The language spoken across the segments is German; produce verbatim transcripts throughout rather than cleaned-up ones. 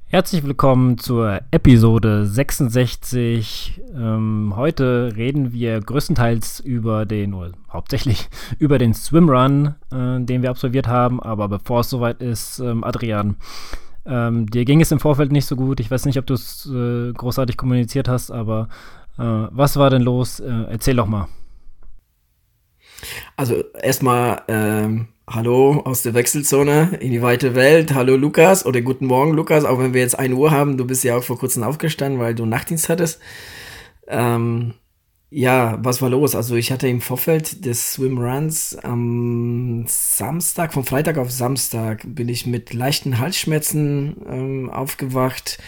Herzlich willkommen zur Episode sechsundsechzig. Ähm, heute reden wir größtenteils über den, oder hauptsächlich über den Swimrun, äh, den wir absolviert haben. Aber bevor es soweit ist, ähm, Adrian, ähm, dir ging es im Vorfeld nicht so gut. Ich weiß nicht, ob du es äh, großartig kommuniziert hast, aber äh, was war denn los? Äh, erzähl doch mal. Also erstmal ähm, hallo aus der Wechselzone in die weite Welt. Hallo Lukas oder guten Morgen Lukas, auch wenn wir jetzt ein Uhr haben. Du bist ja auch vor kurzem aufgestanden, weil du Nachtdienst hattest. Ähm, ja, was war los? Also ich hatte im Vorfeld des Swimruns am Samstag, von Freitag auf Samstag, bin ich mit leichten Halsschmerzen ähm, aufgewacht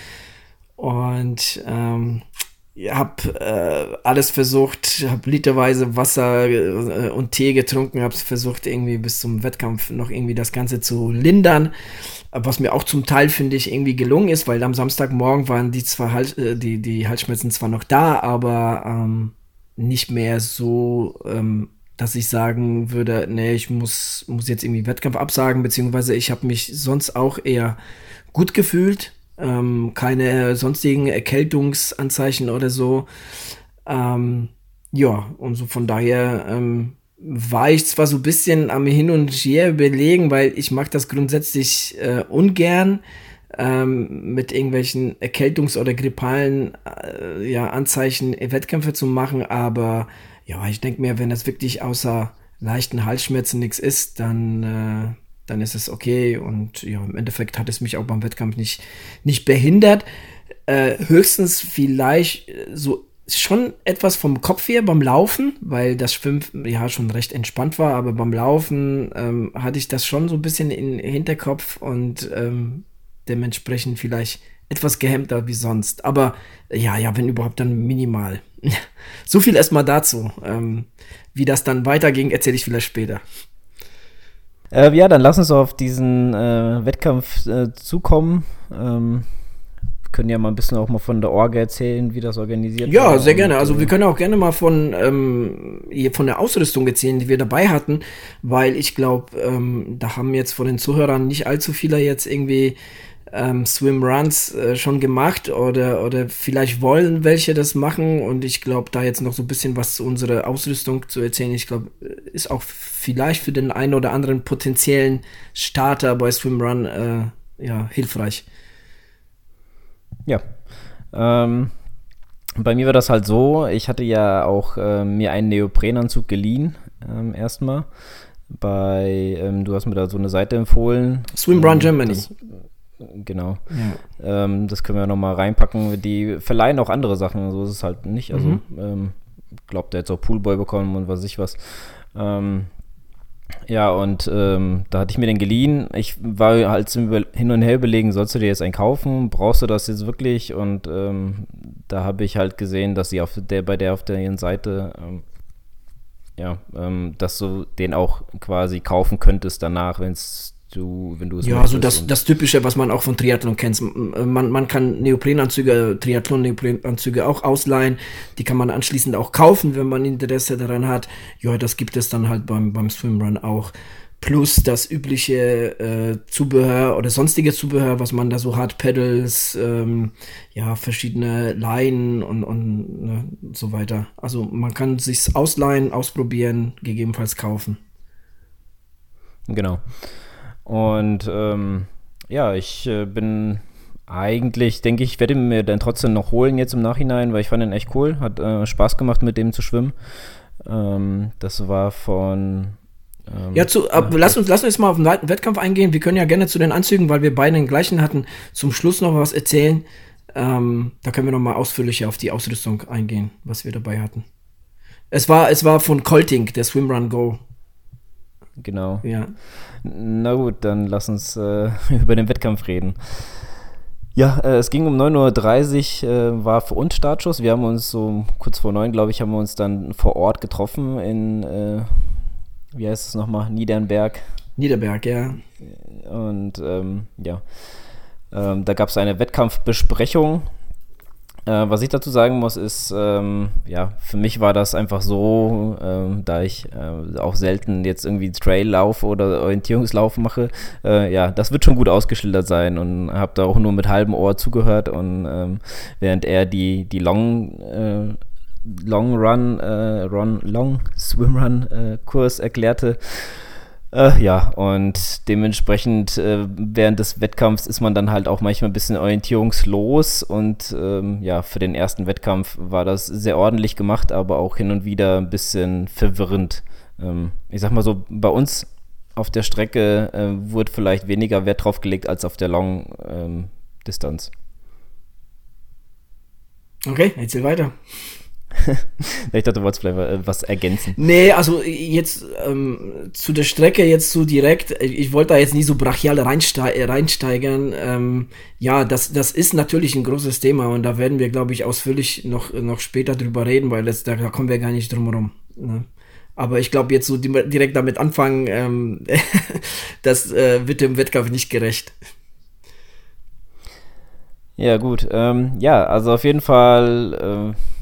und ähm, habe äh, alles versucht, habe literweise Wasser äh, und Tee getrunken, habe versucht irgendwie bis zum Wettkampf noch irgendwie das Ganze zu lindern, was mir auch zum Teil, finde ich, irgendwie gelungen ist, weil am Samstagmorgen waren die zwar Hals, äh, die, die Halsschmerzen zwar noch da, aber ähm, nicht mehr so, ähm, dass ich sagen würde, nee, ich muss, muss jetzt irgendwie Wettkampf absagen, beziehungsweise ich habe mich sonst auch eher gut gefühlt. Ähm, keine sonstigen Erkältungsanzeichen oder so. Ähm, ja, und so von daher ähm, war ich zwar so ein bisschen am Hin und Her überlegen, weil ich mag das grundsätzlich äh, ungern, ähm, mit irgendwelchen Erkältungs- oder grippalen äh, ja, Anzeichen Wettkämpfe zu machen, aber ja, ich denke mir, wenn das wirklich außer leichten Halsschmerzen nichts ist, dann äh, dann ist es okay. Und ja, im Endeffekt hat es mich auch beim Wettkampf nicht, nicht behindert. Äh, höchstens vielleicht so schon etwas vom Kopf her beim Laufen, weil das Schwimmen ja schon recht entspannt war, aber beim Laufen ähm, hatte ich das schon so ein bisschen im Hinterkopf und ähm, dementsprechend vielleicht etwas gehemmter wie sonst. Aber ja, ja, wenn überhaupt, dann minimal. So viel erstmal dazu. Ähm, wie das dann weiterging, erzähle ich vielleicht später. Äh, ja, dann lass uns auf diesen äh, Wettkampf äh, zukommen. Ähm, wir können ja mal ein bisschen auch mal von der Orga erzählen, wie das organisiert Ja, war. sehr gerne. Und, Also äh, wir können auch gerne mal von, ähm, hier von der Ausrüstung erzählen, die wir dabei hatten, weil ich glaube, ähm, da haben jetzt von den Zuhörern nicht allzu viele jetzt irgendwie ähm, Swimruns äh, schon gemacht oder, oder vielleicht wollen welche das machen, und ich glaube, da jetzt noch so ein bisschen was zu unserer Ausrüstung zu erzählen, ich glaube, ist auch vielleicht für den einen oder anderen potenziellen Starter bei Swimrun äh, ja, hilfreich. Ja. Ähm, bei mir war das halt so, ich hatte ja auch äh, mir einen Neoprenanzug geliehen, ähm, erstmal. Bei, ähm, du hast mir da so eine Seite empfohlen. Swimrun Ähm, Germany. das, genau. Ja. Ähm, das können wir nochmal reinpacken. Die verleihen auch andere Sachen, so ist es halt nicht. Also, Mhm. ähm, glaubt, der jetzt auch Poolboy bekommen und was weiß ich was. Ähm, ja, und ähm, da hatte ich mir den geliehen. Ich war halt zum Über- Hin und Her überlegen, sollst du dir jetzt einen kaufen? Brauchst du das jetzt wirklich? Und ähm, da habe ich halt gesehen, dass sie auf der, bei der auf der ihren Seite, ähm, ja, ähm, dass du den auch quasi kaufen könntest danach, wenn's du, wenn du es Ja, also möchtest. das, Und das Typische, was man auch von Triathlon kennt. Man, man kann Neoprenanzüge, Triathlon-Neoprenanzüge auch ausleihen. Die kann man anschließend auch kaufen, wenn man Interesse daran hat. Ja, das gibt es dann halt beim, beim Swimrun auch. Plus das übliche äh, Zubehör oder sonstige Zubehör, was man da so hat. Pedals, ähm, ja, verschiedene Leinen und, und ne, so weiter. Also man kann sich's ausleihen, ausprobieren, gegebenenfalls kaufen. genau. Und ähm, ja, ich äh, bin eigentlich, denke ich, werde ihn mir dann trotzdem noch holen jetzt im Nachhinein, weil ich fand ihn echt cool. Hat äh, Spaß gemacht, mit dem zu schwimmen. Ähm, das war von ähm, Ja, zu, ab, ja, lass das, uns, lass uns jetzt mal auf den Weit- Wettkampf eingehen. Wir können ja gerne zu den Anzügen, weil wir beide den gleichen hatten, zum Schluss noch was erzählen. Ähm, da können wir noch mal ausführlicher auf die Ausrüstung eingehen, was wir dabei hatten. Es war, es war von Colting, der Swimrun Go. genau. Ja. Na gut, dann lass uns äh, über den Wettkampf reden. Ja, äh, es ging um neun Uhr dreißig, äh, war für uns Startschuss. Wir haben uns so kurz vor neun, glaube ich, haben wir uns dann vor Ort getroffen in, äh, wie heißt es nochmal, Niedernberg. Niederberg, ja. Und ähm, ja, ähm, da gab es eine Wettkampfbesprechung. Äh, was ich dazu sagen muss, ist, ähm, ja, für mich war das einfach so, ähm, da ich äh, auch selten jetzt irgendwie Traillauf oder Orientierungslauf mache, äh, ja, das wird schon gut ausgeschildert sein und habe da auch nur mit halbem Ohr zugehört und ähm, während er die, die Long, äh, Long Run, äh, Run, Long Swim Run äh, Kurs erklärte. Äh, ja, und dementsprechend äh, während des Wettkampfs ist man dann halt auch manchmal ein bisschen orientierungslos und ähm, ja, für den ersten Wettkampf war das sehr ordentlich gemacht, aber auch hin und wieder ein bisschen verwirrend. Ähm, ich sag mal so, bei uns auf der Strecke äh, wurde vielleicht weniger Wert drauf gelegt als auf der Long ähm, Distanz. Okay, erzähl weiter. Ich dachte, du wolltest vielleicht äh, was ergänzen. Nee, also jetzt ähm, zu der Strecke jetzt so direkt, ich, ich wollte da jetzt nie so brachial reinste reinsteigern. Ähm, ja, das, das ist natürlich ein großes Thema und da werden wir, glaube ich, ausführlich noch, noch später drüber reden, weil das, da, da kommen wir gar nicht drum herum. Ne? Aber ich glaube, jetzt so die, direkt damit anfangen, ähm, das äh, wird dem Wettkampf nicht gerecht. Ja, gut. Ähm, ja, also auf jeden Fall äh,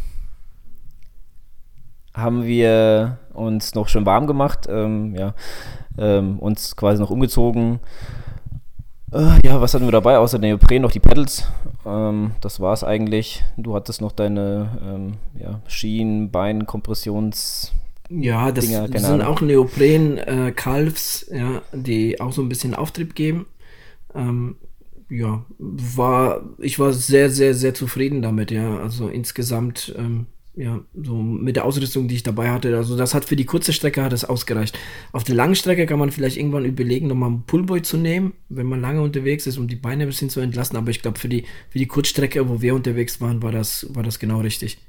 haben wir uns noch schön warm gemacht, ähm, ja, ähm, uns quasi noch umgezogen. Äh, ja, was hatten wir dabei? Außer den Neopren noch die Pedals. Ähm, das war es eigentlich. Du hattest noch deine ähm, ja, Schienen, Bein, Kompressions... Ja, das, Dinger, das keine sind Ahnung. auch Neopren-Calves, ja, die auch so ein bisschen Auftrieb geben. Ähm, ja, war, ich war sehr, sehr, sehr zufrieden damit, ja. Also insgesamt, ähm, ja, so mit der Ausrüstung, die ich dabei hatte. Also das hat für die kurze Strecke hat es ausgereicht. Auf der langen Strecke kann man vielleicht irgendwann überlegen, nochmal einen Pullboy zu nehmen, wenn man lange unterwegs ist, um die Beine ein bisschen zu entlasten. Aber ich glaube, für die, für die Kurzstrecke, wo wir unterwegs waren, war das, war das genau richtig.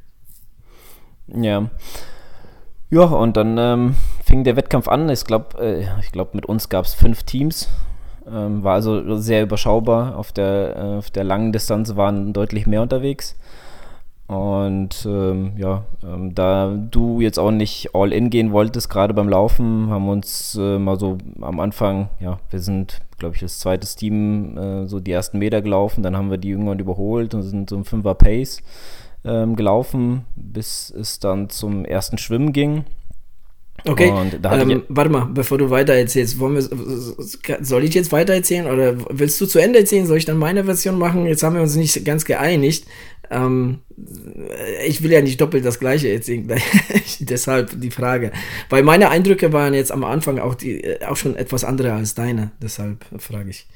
Ja. Ja, und dann ähm, fing der Wettkampf an. Ich glaube, äh, ich glaub, mit uns gab es fünf Teams. Ähm, war also sehr überschaubar. Auf der, äh, auf der langen Distanz waren deutlich mehr unterwegs. Und ähm, ja, ähm, da du jetzt auch nicht all in gehen wolltest, gerade beim Laufen, haben wir uns äh, mal so am Anfang, ja, wir sind, glaube ich, das zweite Team äh, so die ersten Meter gelaufen. Dann haben wir die irgendwann überholt und sind so im Fünfer Pace ähm, gelaufen, bis es dann zum ersten Schwimmen ging. Okay, Und da hatte ähm, ich, warte mal, bevor du weiter erzählst, wollen wir, soll ich jetzt weiter erzählen oder willst du zu Ende erzählen? Soll ich dann meine Version machen? Jetzt haben wir uns nicht ganz geeinigt. Ähm, ich will ja nicht doppelt das Gleiche erzählen, deshalb die Frage. Weil meine Eindrücke waren jetzt am Anfang auch, die, auch schon etwas andere als deine, deshalb frage ich.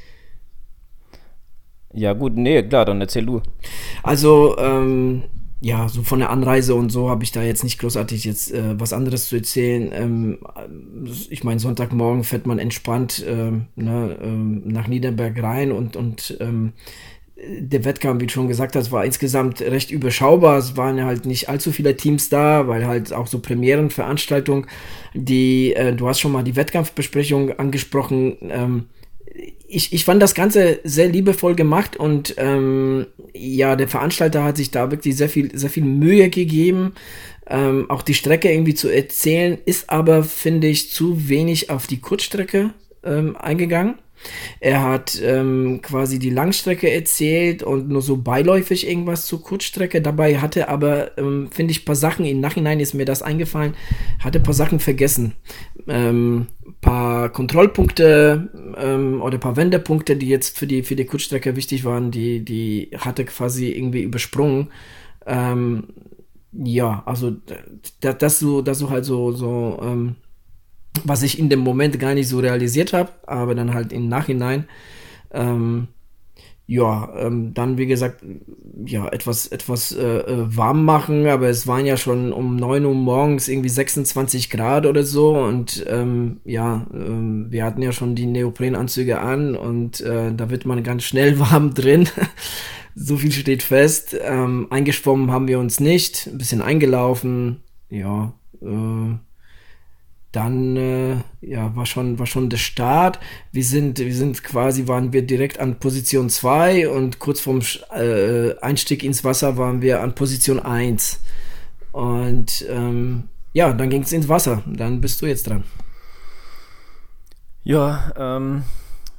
ja gut, nee, klar, dann erzähl du. Also, ähm, ja, so von der Anreise und so habe ich da jetzt nicht großartig jetzt äh, was anderes zu erzählen. Ähm, ich meine, Sonntagmorgen fährt man entspannt ähm, ne, ähm, nach Niederberg rein und, und ähm, der Wettkampf, wie du schon gesagt hast, war insgesamt recht überschaubar. Es waren ja halt nicht allzu viele Teams da, weil halt auch so Premierenveranstaltungen, die, äh, du hast schon mal die Wettkampfbesprechung angesprochen, ähm, Ich, ich fand das Ganze sehr liebevoll gemacht und ähm, ja, der Veranstalter hat sich da wirklich sehr viel, sehr viel Mühe gegeben, ähm, auch die Strecke irgendwie zu erzählen, ist aber, finde ich, zu wenig auf die Kurzstrecke ähm, eingegangen. Er hat ähm, quasi die Langstrecke erzählt und nur so beiläufig irgendwas zur Kurzstrecke. Dabei hatte aber, ähm, finde ich, ein paar Sachen, im Nachhinein ist mir das eingefallen, hatte ein paar Sachen vergessen. Ähm, paar Kontrollpunkte ähm, oder ein paar Wendepunkte, die jetzt für die, für die Kurzstrecke wichtig waren, die, die hatte quasi irgendwie übersprungen. Ähm, ja, also das, das so, das so halt so, so ähm, was ich in dem Moment gar nicht so realisiert habe, aber dann halt im Nachhinein, ähm, ja, ähm, dann wie gesagt, ja, etwas, etwas äh, warm machen, aber es waren ja schon um neun Uhr morgens irgendwie sechsundzwanzig Grad oder so und ähm, ja, ähm, wir hatten ja schon die Neoprenanzüge an und äh, da wird man ganz schnell warm drin. So viel steht fest. Ähm, eingeschwommen haben wir uns nicht, ein bisschen eingelaufen, ja, äh, dann äh, ja, war schon, war schon der Start. Wir sind, wir sind quasi, waren wir direkt an Position zwei und kurz vorm äh, Einstieg ins Wasser waren wir an Position eins. Und ähm, ja, dann ging es ins Wasser. Dann bist du jetzt dran. Ja, ähm,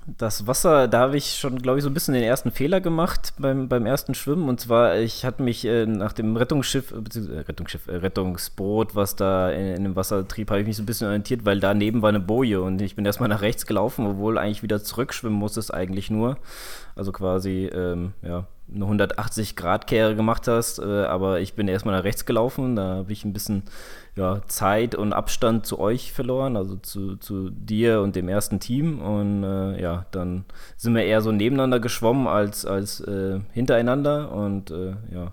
Das Wasser, da habe ich schon, glaube ich, so ein bisschen den ersten Fehler gemacht beim, beim ersten Schwimmen. Und zwar, ich hatte mich äh, nach dem Rettungsschiff, äh, beziehungsweise äh, Rettungsschiff, äh, Rettungsboot, was da in, in dem Wasser trieb, habe ich mich so ein bisschen orientiert, weil daneben war eine Boje und ich bin erstmal nach rechts gelaufen, obwohl eigentlich wieder zurückschwimmen muss es eigentlich nur. Also quasi, ähm, ja, eine hundertachtzig-Grad-Kehre gemacht hast, äh, aber ich bin erstmal nach rechts gelaufen, da habe ich ein bisschen ja, Zeit und Abstand zu euch verloren, also zu, zu dir und dem ersten Team und äh, ja, dann sind wir eher so nebeneinander geschwommen als, als äh, hintereinander und äh, ja,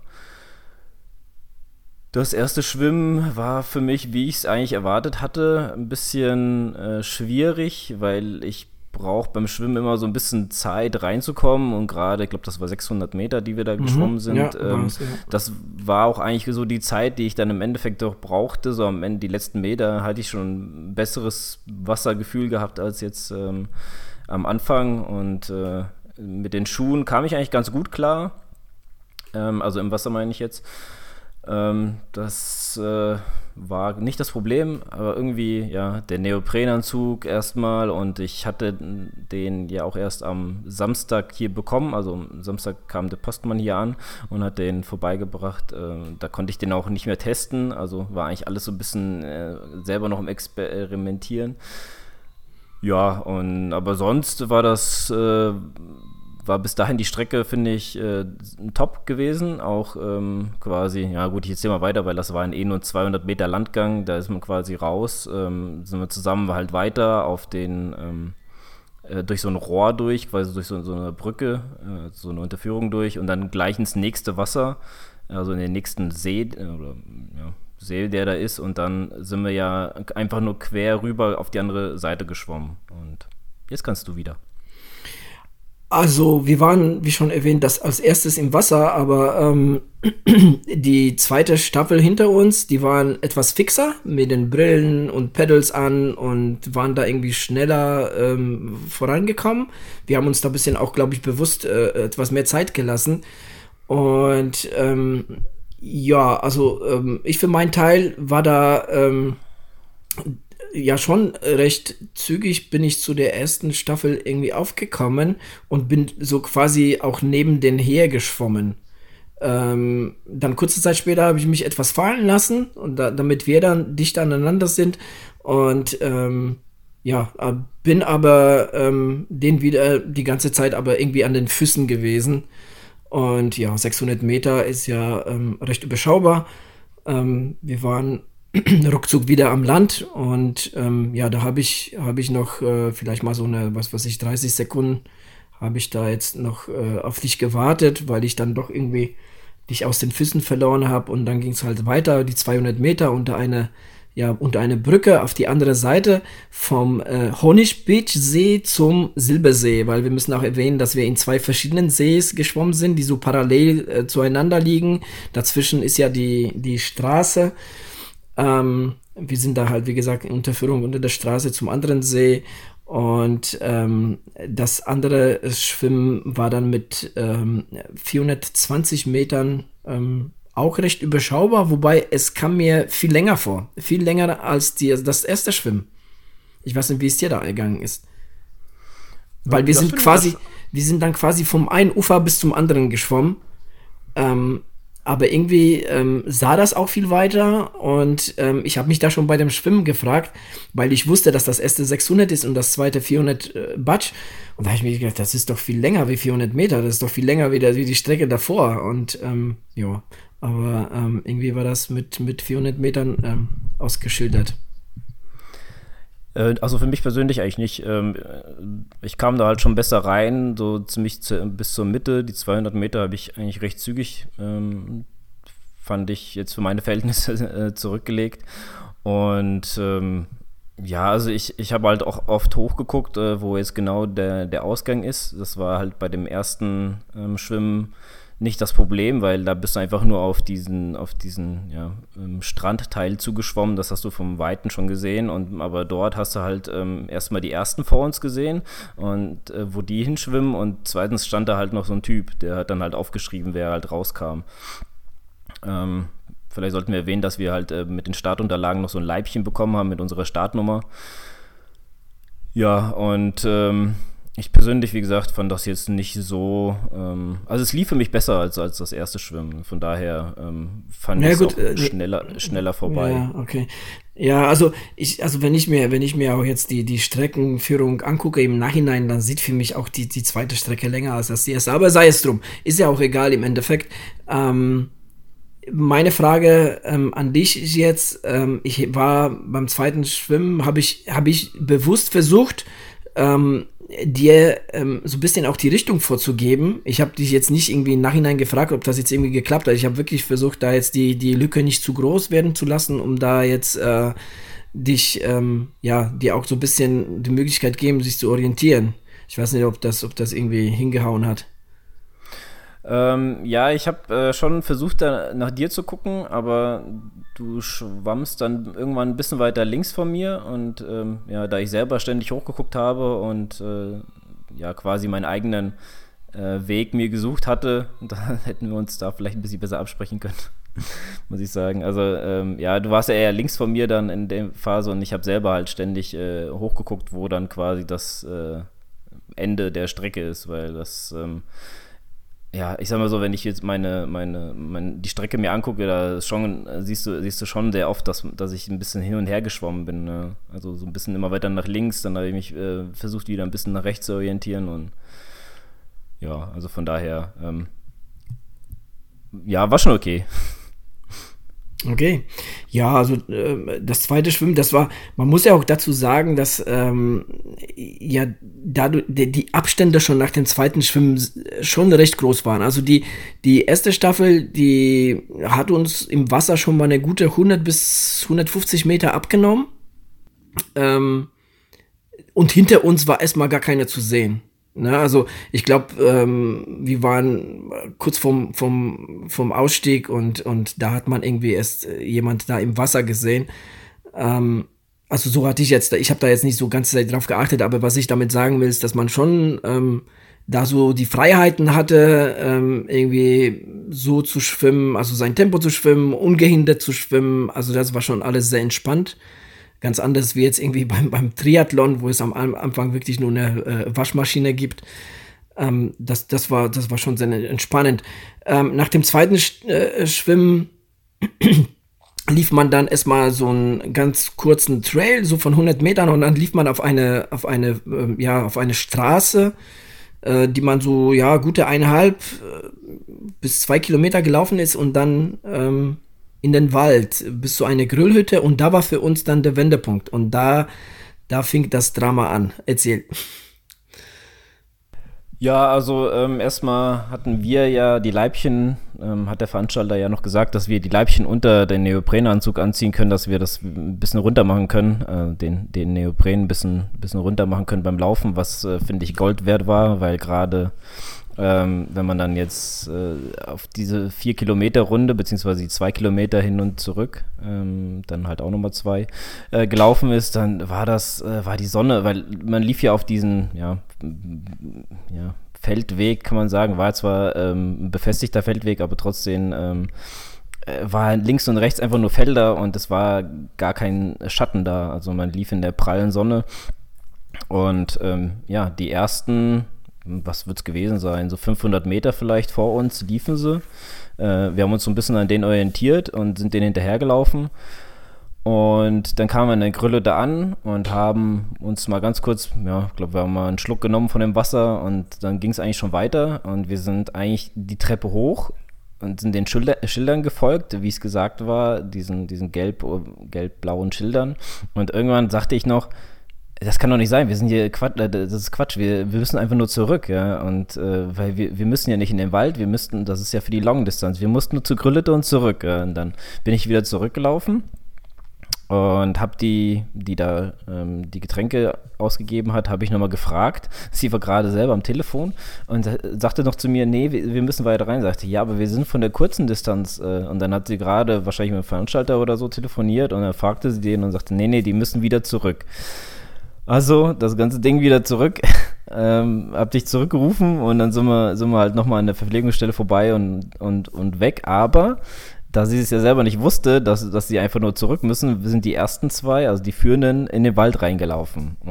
das erste Schwimmen war für mich, wie ich es eigentlich erwartet hatte, ein bisschen äh, schwierig, weil ich brauche beim Schwimmen immer so ein bisschen Zeit reinzukommen und gerade, ich glaube, das war sechshundert Meter, die wir da Mhm. geschwommen Ja, sind. Ähm, war's, ja. das war auch eigentlich so die Zeit, die ich dann im Endeffekt doch brauchte. So am Ende, die letzten Meter hatte ich schon ein besseres Wassergefühl gehabt als jetzt ähm, am Anfang und äh, mit den Schuhen kam ich eigentlich ganz gut klar. Ähm, also im Wasser meine ich jetzt. Ähm, das äh, war nicht das Problem, aber irgendwie, ja, der Neoprenanzug erstmal und ich hatte den ja auch erst am Samstag hier bekommen, also am Samstag kam der Postmann hier an und hat den vorbeigebracht, äh, da konnte ich den auch nicht mehr testen, also war eigentlich alles so ein bisschen äh, selber noch im Experimentieren. Ja, und aber sonst war das äh, war bis dahin die Strecke, finde ich, äh, top gewesen. Auch ähm, quasi, ja gut, ich erzähle mal weiter, weil das war ein eh nur zweihundert Meter Landgang, da ist man quasi raus, ähm, sind wir zusammen halt weiter auf den, ähm, äh, durch so ein Rohr durch, quasi durch so, so eine Brücke, äh, so eine Unterführung durch und dann gleich ins nächste Wasser, also in den nächsten See, äh, oder ja, See, der da ist und dann sind wir ja einfach nur quer rüber auf die andere Seite geschwommen und jetzt kannst du wieder. Also, wir waren, wie schon erwähnt, das als erstes im Wasser, aber ähm, die zweite Staffel hinter uns, die waren etwas fixer mit den Brillen und Pedals an und waren da irgendwie schneller ähm, vorangekommen. Wir haben uns da ein bisschen auch, glaube ich, bewusst äh, etwas mehr Zeit gelassen. Und ähm, ja, also ähm, ich für meinen Teil war da ähm, ja schon recht zügig bin ich zu der ersten Staffel irgendwie aufgekommen und bin so quasi auch neben den hergeschwommen. Ähm, dann kurze Zeit später habe ich mich etwas fallen lassen und da, damit wir dann dicht aneinander sind und ähm, ja, äh, bin aber ähm, den wieder die ganze Zeit aber irgendwie an den Füßen gewesen und ja, sechshundert Meter ist ja ähm, recht überschaubar. Ähm, wir waren ruckzuck wieder am Land und ähm, ja, da habe ich, habe ich noch äh, vielleicht mal so eine, was weiß ich, dreißig Sekunden habe ich da jetzt noch äh, auf dich gewartet, weil ich dann doch irgendwie dich aus den Füßen verloren habe und dann ging es halt weiter, die zweihundert Meter unter eine, ja, unter eine Brücke auf die andere Seite vom äh, Honig Beach See zum Silbersee, weil wir müssen auch erwähnen, dass wir in zwei verschiedenen Sees geschwommen sind, die so parallel äh, zueinander liegen. Dazwischen ist ja die, die Straße. Ähm, wir sind da halt, wie gesagt, in Unterführung unter der Straße zum anderen See. Und ähm, das andere Schwimmen war dann mit ähm, vierhundertzwanzig Metern ähm, auch recht überschaubar, wobei es kam mir viel länger vor. Viel länger als die, das erste Schwimmen. Ich weiß nicht, wie es dir da ergangen ist. Weil wir Das sind finde ich quasi, das. wir sind dann quasi vom einen Ufer bis zum anderen geschwommen. Ähm, aber irgendwie ähm, sah das auch viel weiter und ähm, ich habe mich da schon bei dem Schwimmen gefragt, weil ich wusste, dass das erste sechshundert ist und das zweite vierhundert äh, Batsch. Und da habe ich mir gedacht, das ist doch viel länger wie vierhundert Meter, das ist doch viel länger wie, der, wie die Strecke davor. Und ähm, ja, aber ähm, irgendwie war das mit, mit vierhundert Metern ähm, ausgeschildert. Äh, Also für mich persönlich eigentlich nicht. Ähm, Ich kam da halt schon besser rein, so ziemlich zu, bis zur Mitte. Die zweihundert Meter habe ich eigentlich recht zügig, ähm, fand ich jetzt für meine Verhältnisse äh, zurückgelegt. Und ähm, ja, also ich, ich habe halt auch oft hochgeguckt, äh, wo jetzt genau der, der Ausgang ist. Das war halt bei dem ersten ähm, Schwimmen nicht das Problem, weil da bist du einfach nur auf diesen, auf diesen ja, ähm, Strandteil zugeschwommen, das hast du vom Weiten schon gesehen, und aber dort hast du halt ähm, erstmal die ersten vor uns gesehen und äh, wo die hinschwimmen, und zweitens stand da halt noch so ein Typ, der hat dann halt aufgeschrieben, wer halt rauskam. Ähm, vielleicht sollten wir erwähnen, dass wir halt äh, mit den Startunterlagen noch so ein Leibchen bekommen haben mit unserer Startnummer. Ja, und ähm, ich persönlich, wie gesagt, fand das jetzt nicht so, ähm, also es lief für mich besser als, als das erste Schwimmen. Von daher ähm, fand Ja ich es gut, auch äh, schneller, schneller vorbei. ja, okay. Ja, also ich, also wenn ich mir, wenn ich mir auch jetzt die, die Streckenführung angucke im Nachhinein, dann sieht für mich auch die, die zweite Strecke länger aus als die erste. Aber sei es drum. Ist ja auch egal im Endeffekt. Ähm, meine Frage ähm, an dich ist jetzt, ähm, ich war beim zweiten Schwimmen, habe ich, habe ich bewusst versucht, ähm, dir ähm, so ein bisschen auch die Richtung vorzugeben. Ich habe dich jetzt nicht irgendwie im Nachhinein gefragt, ob das jetzt irgendwie geklappt hat. Ich habe wirklich versucht, da jetzt die, die Lücke nicht zu groß werden zu lassen, um da jetzt äh, dich, ähm, ja, dir auch so ein bisschen die Möglichkeit geben, sich zu orientieren. Ich weiß nicht, ob das, ob das irgendwie hingehauen hat. Ähm, ja, ich habe äh, schon versucht, da nach dir zu gucken, aber du schwammst dann irgendwann ein bisschen weiter links von mir und ähm, ja, da ich selber ständig hochgeguckt habe und äh, ja, quasi meinen eigenen äh, Weg mir gesucht hatte, da hätten wir uns da vielleicht ein bisschen besser absprechen können, muss ich sagen. Also ähm, ja, du warst ja eher links von mir dann in der Phase und ich habe selber halt ständig äh, hochgeguckt, wo dann quasi das äh, Ende der Strecke ist, weil das ähm, ja, ich sag mal so, wenn ich jetzt meine, meine, meine die Strecke mir angucke, da ist schon, siehst du, siehst du schon sehr oft, dass, dass ich ein bisschen hin und her geschwommen bin. Ne? Also so ein bisschen immer weiter nach links, dann habe ich mich äh, versucht, wieder ein bisschen nach rechts zu orientieren und ja, also von daher, ähm, ja, war schon okay. Okay. Ja, also äh, das zweite Schwimmen, das war, man muss ja auch dazu sagen, dass ähm, ja dadurch die, die Abstände schon nach dem zweiten Schwimmen s- schon recht groß waren. Also die die erste Staffel, die hat uns im Wasser schon mal eine gute hundert bis hundertfünfzig Meter abgenommen. Ähm, und hinter uns war erstmal gar keiner zu sehen. Ne, also ich glaube, ähm, wir waren kurz vom, vom, vom Ausstieg und, und da hat man irgendwie erst äh, jemand da im Wasser gesehen. Ähm, also so hatte ich jetzt, ich habe da jetzt nicht so ganz drauf geachtet, aber was ich damit sagen will, ist, dass man schon ähm, da so die Freiheiten hatte, ähm, irgendwie so zu schwimmen, also sein Tempo zu schwimmen, ungehindert zu schwimmen. Also das war schon alles sehr entspannt. Ganz anders wie jetzt irgendwie beim, beim Triathlon, wo es am An- Anfang wirklich nur eine äh, Waschmaschine gibt. Ähm, das, das, war, das war schon sehr entspannend. Ähm, nach dem zweiten Sch äh, Schwimmen lief man dann erstmal so einen ganz kurzen Trail, so von hundert Metern, und dann lief man auf eine, auf eine, ähm, ja, auf eine Straße, äh, die man so, ja, gute eineinhalb äh, bis zwei Kilometer gelaufen ist und dann ähm, in den Wald bis zu einer Grillhütte, und da war für uns dann der Wendepunkt und da, da fing das Drama an. Erzähl. Ja, also ähm, erstmal hatten wir ja die Leibchen, ähm, hat der Veranstalter ja noch gesagt, dass wir die Leibchen unter den Neoprenanzug anziehen können, dass wir das ein bisschen runter machen können, äh, den, den Neopren ein bisschen, bisschen runter machen können beim Laufen, was äh, finde ich Gold wert war, weil gerade ähm, wenn man dann jetzt äh, auf diese vier Kilometer Runde, beziehungsweise die zwei Kilometer hin und zurück, ähm, dann halt auch nochmal zwei, äh, gelaufen ist, dann war das, äh, war die Sonne, weil man lief ja auf diesen, ja, ja, Feldweg, kann man sagen, war zwar ähm, ein befestigter Feldweg, aber trotzdem ähm, äh, war links und rechts einfach nur Felder und es war gar kein Schatten da, also man lief in der prallen Sonne und ähm, ja, die ersten, was wird es gewesen sein, so fünfhundert Meter vielleicht vor uns liefen sie. Äh, wir haben uns so ein bisschen an denen orientiert und sind denen hinterhergelaufen. Und dann kamen wir in der Grülle da an und haben uns mal ganz kurz, ja, ich glaube, wir haben mal einen Schluck genommen von dem Wasser und dann ging es eigentlich schon weiter und wir sind eigentlich die Treppe hoch und sind den Schilder, Schildern gefolgt, wie es gesagt war, diesen, diesen gelb, gelb-blauen Schildern. Und irgendwann sagte ich noch, das kann doch nicht sein, wir sind hier, Quatsch, das ist Quatsch, wir, wir müssen einfach nur zurück, ja, und äh, weil wir, wir müssen ja nicht in den Wald, wir müssten, das ist ja für die Long-Distanz, wir mussten nur zu Grillete und zurück, ja, und dann bin ich wieder zurückgelaufen und habe die, die da ähm, die Getränke ausgegeben hat, habe ich nochmal gefragt. Sie war gerade selber am Telefon und sagte noch zu mir, nee, wir, wir müssen weiter rein. Sagte, ja, aber wir sind von der kurzen Distanz. Äh, und dann hat sie gerade wahrscheinlich mit dem Veranstalter oder so telefoniert und dann fragte sie den und sagte, nee, nee, die müssen wieder zurück. Also, das ganze Ding wieder zurück, ähm, hab dich zurückgerufen und dann sind wir, sind wir halt nochmal an der Verpflegungsstelle vorbei und, und, und weg. Aber da sie es ja selber nicht wusste, dass, dass sie einfach nur zurück müssen, sind die ersten zwei, also die Führenden, in den Wald reingelaufen. Und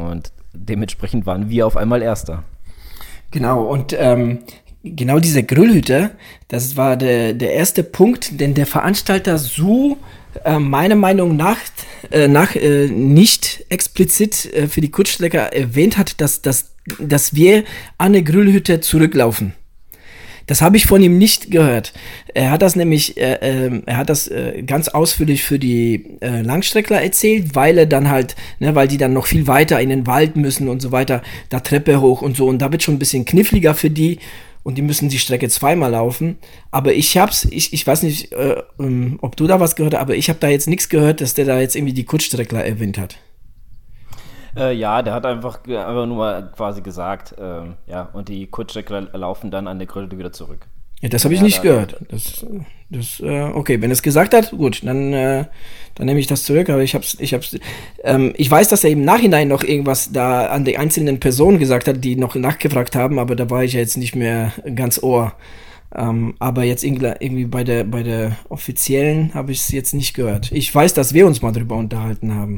dementsprechend waren wir auf einmal Erster. Genau, und ähm, genau diese Grillhütte, das war der, der erste Punkt, den der Veranstalter so äh, meiner Meinung nach, äh, nach äh, nicht explizit äh, für die Kurzstrecker erwähnt hat, dass, dass, dass wir an der Grillhütte zurücklaufen. Das habe ich von ihm nicht gehört. Er hat das nämlich, äh, äh, er hat das äh, ganz ausführlich für die äh, Langstreckler erzählt, weil er dann halt, ne, weil die dann noch viel weiter in den Wald müssen und so weiter, da Treppe hoch und so, und da wird schon ein bisschen kniffliger für die und die müssen die Strecke zweimal laufen. Aber ich hab's, ich, ich weiß nicht, äh, ähm, ob du da was gehört hast, aber ich habe da jetzt nichts gehört, dass der da jetzt irgendwie die Kurzstreckler erwähnt hat. Äh, ja, der hat einfach, einfach nur mal quasi gesagt, ähm, ja, und die Kurzstreckler laufen dann an der Grillhütte wieder zurück. Ja, das habe ich Ja, nicht da- gehört. Das, das, äh, okay, wenn er es gesagt hat, gut, dann, äh, dann nehme ich das zurück. Aber ich hab's, ich hab's, ähm, ich weiß, dass er im Nachhinein noch irgendwas da an die einzelnen Personen gesagt hat, die noch nachgefragt haben, aber da war ich ja jetzt nicht mehr ganz ohr. Ähm, aber jetzt irgendwie, irgendwie bei der, bei der offiziellen habe ich es jetzt nicht gehört. Ich weiß, dass wir uns mal drüber unterhalten haben,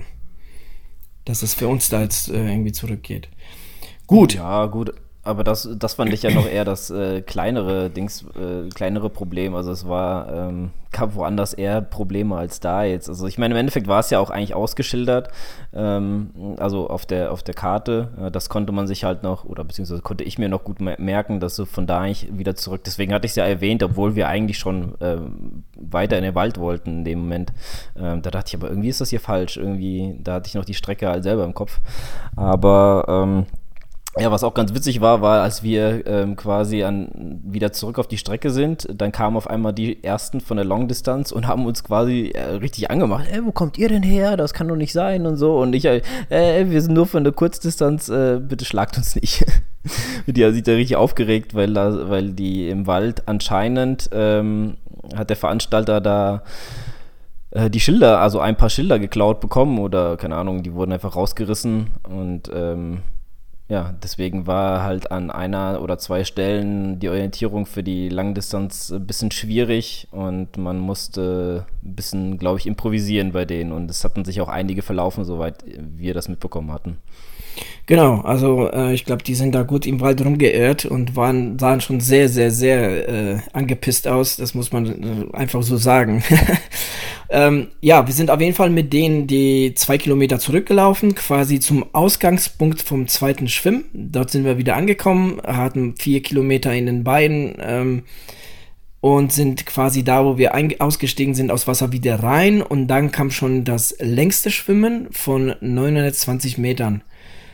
dass es für uns da jetzt äh, irgendwie zurückgeht. Gut. Ja, gut, aber das, das fand ich ja noch eher das äh, kleinere Dings, äh, kleinere Problem. Also es war, ähm, gab woanders eher Probleme als da jetzt. Also ich meine, im Endeffekt war es ja auch eigentlich ausgeschildert, ähm, also auf der, auf der Karte. Äh, das konnte man sich halt noch, oder beziehungsweise konnte ich mir noch gut mer- merken, dass so von da eigentlich wieder zurück. Deswegen hatte ich es ja erwähnt, obwohl wir eigentlich schon ähm, weiter in den Wald wollten in dem Moment. Ähm, da dachte ich, aber irgendwie ist das hier falsch. Irgendwie, da hatte ich noch die Strecke halt selber im Kopf. Aber ähm, ja, was auch ganz witzig war, war, als wir ähm, quasi an, wieder zurück auf die Strecke sind, dann kamen auf einmal die Ersten von der Long-Distanz und haben uns quasi äh, richtig angemacht. Ey, wo kommt ihr denn her? Das kann doch nicht sein und so. Und ich, äh, ey, wir sind nur von der Kurzdistanz, äh, bitte schlagt uns nicht. Die hat sich da richtig aufgeregt, weil, da, weil die im Wald anscheinend ähm, hat der Veranstalter da äh, die Schilder, also ein paar Schilder geklaut bekommen oder keine Ahnung, die wurden einfach rausgerissen und ähm, ja, deswegen war halt an einer oder zwei Stellen die Orientierung für die Langdistanz ein bisschen schwierig und man musste ein bisschen, glaube ich, improvisieren bei denen und es hatten sich auch einige verlaufen, soweit wir das mitbekommen hatten. Genau, also äh, ich glaube, die sind da gut im Wald rumgeirrt und waren, sahen schon sehr, sehr, sehr äh, angepisst aus. Das muss man äh, einfach so sagen. ähm, ja, wir sind auf jeden Fall mit denen die zwei Kilometer zurückgelaufen, quasi zum Ausgangspunkt vom zweiten Schwimmen. Dort sind wir wieder angekommen, hatten vier Kilometer in den Beinen ähm, und sind quasi da, wo wir ein- ausgestiegen sind, aus Wasser wieder rein. Und dann kam schon das längste Schwimmen von neunhundertzwanzig Metern.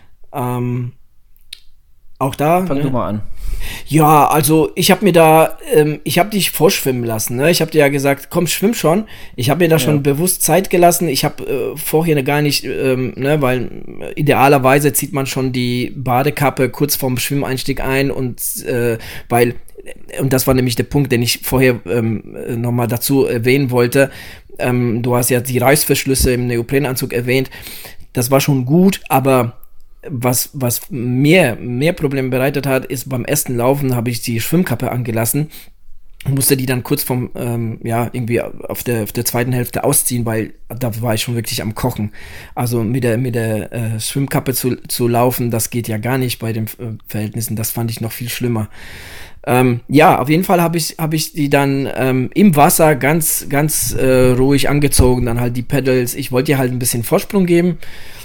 Ähm, auch da. Fang ne? du mal an. Ja, also ich habe mir da, ähm, ich habe dich vorschwimmen lassen. Ne? Ich habe dir ja gesagt, komm, schwimm schon. Ich habe mir da schon Ja. bewusst Zeit gelassen. Ich habe äh, vorher gar nicht, ähm, ne, weil äh, idealerweise zieht man schon die Badekappe kurz vorm Schwimmeinstieg ein und äh, weil, und das war nämlich der Punkt, den ich vorher ähm, nochmal dazu erwähnen wollte. Ähm, du hast ja die Reißverschlüsse im Neoprenanzug erwähnt. Das war schon gut, aber was, was mir mehr Probleme bereitet hat, ist beim ersten Laufen habe ich die Schwimmkappe angelassen und musste die dann kurz vom, ähm, ja, irgendwie auf der, auf der zweiten Hälfte ausziehen, weil da war ich schon wirklich am Kochen. Also mit der, mit der äh, Schwimmkappe zu, zu laufen, das geht ja gar nicht bei den äh, Verhältnissen, das fand ich noch viel schlimmer. Ähm, ja, auf jeden Fall habe ich, hab ich die dann ähm, im Wasser ganz, ganz äh, ruhig angezogen, dann halt die Pedals. Ich wollte ihr halt ein bisschen Vorsprung geben.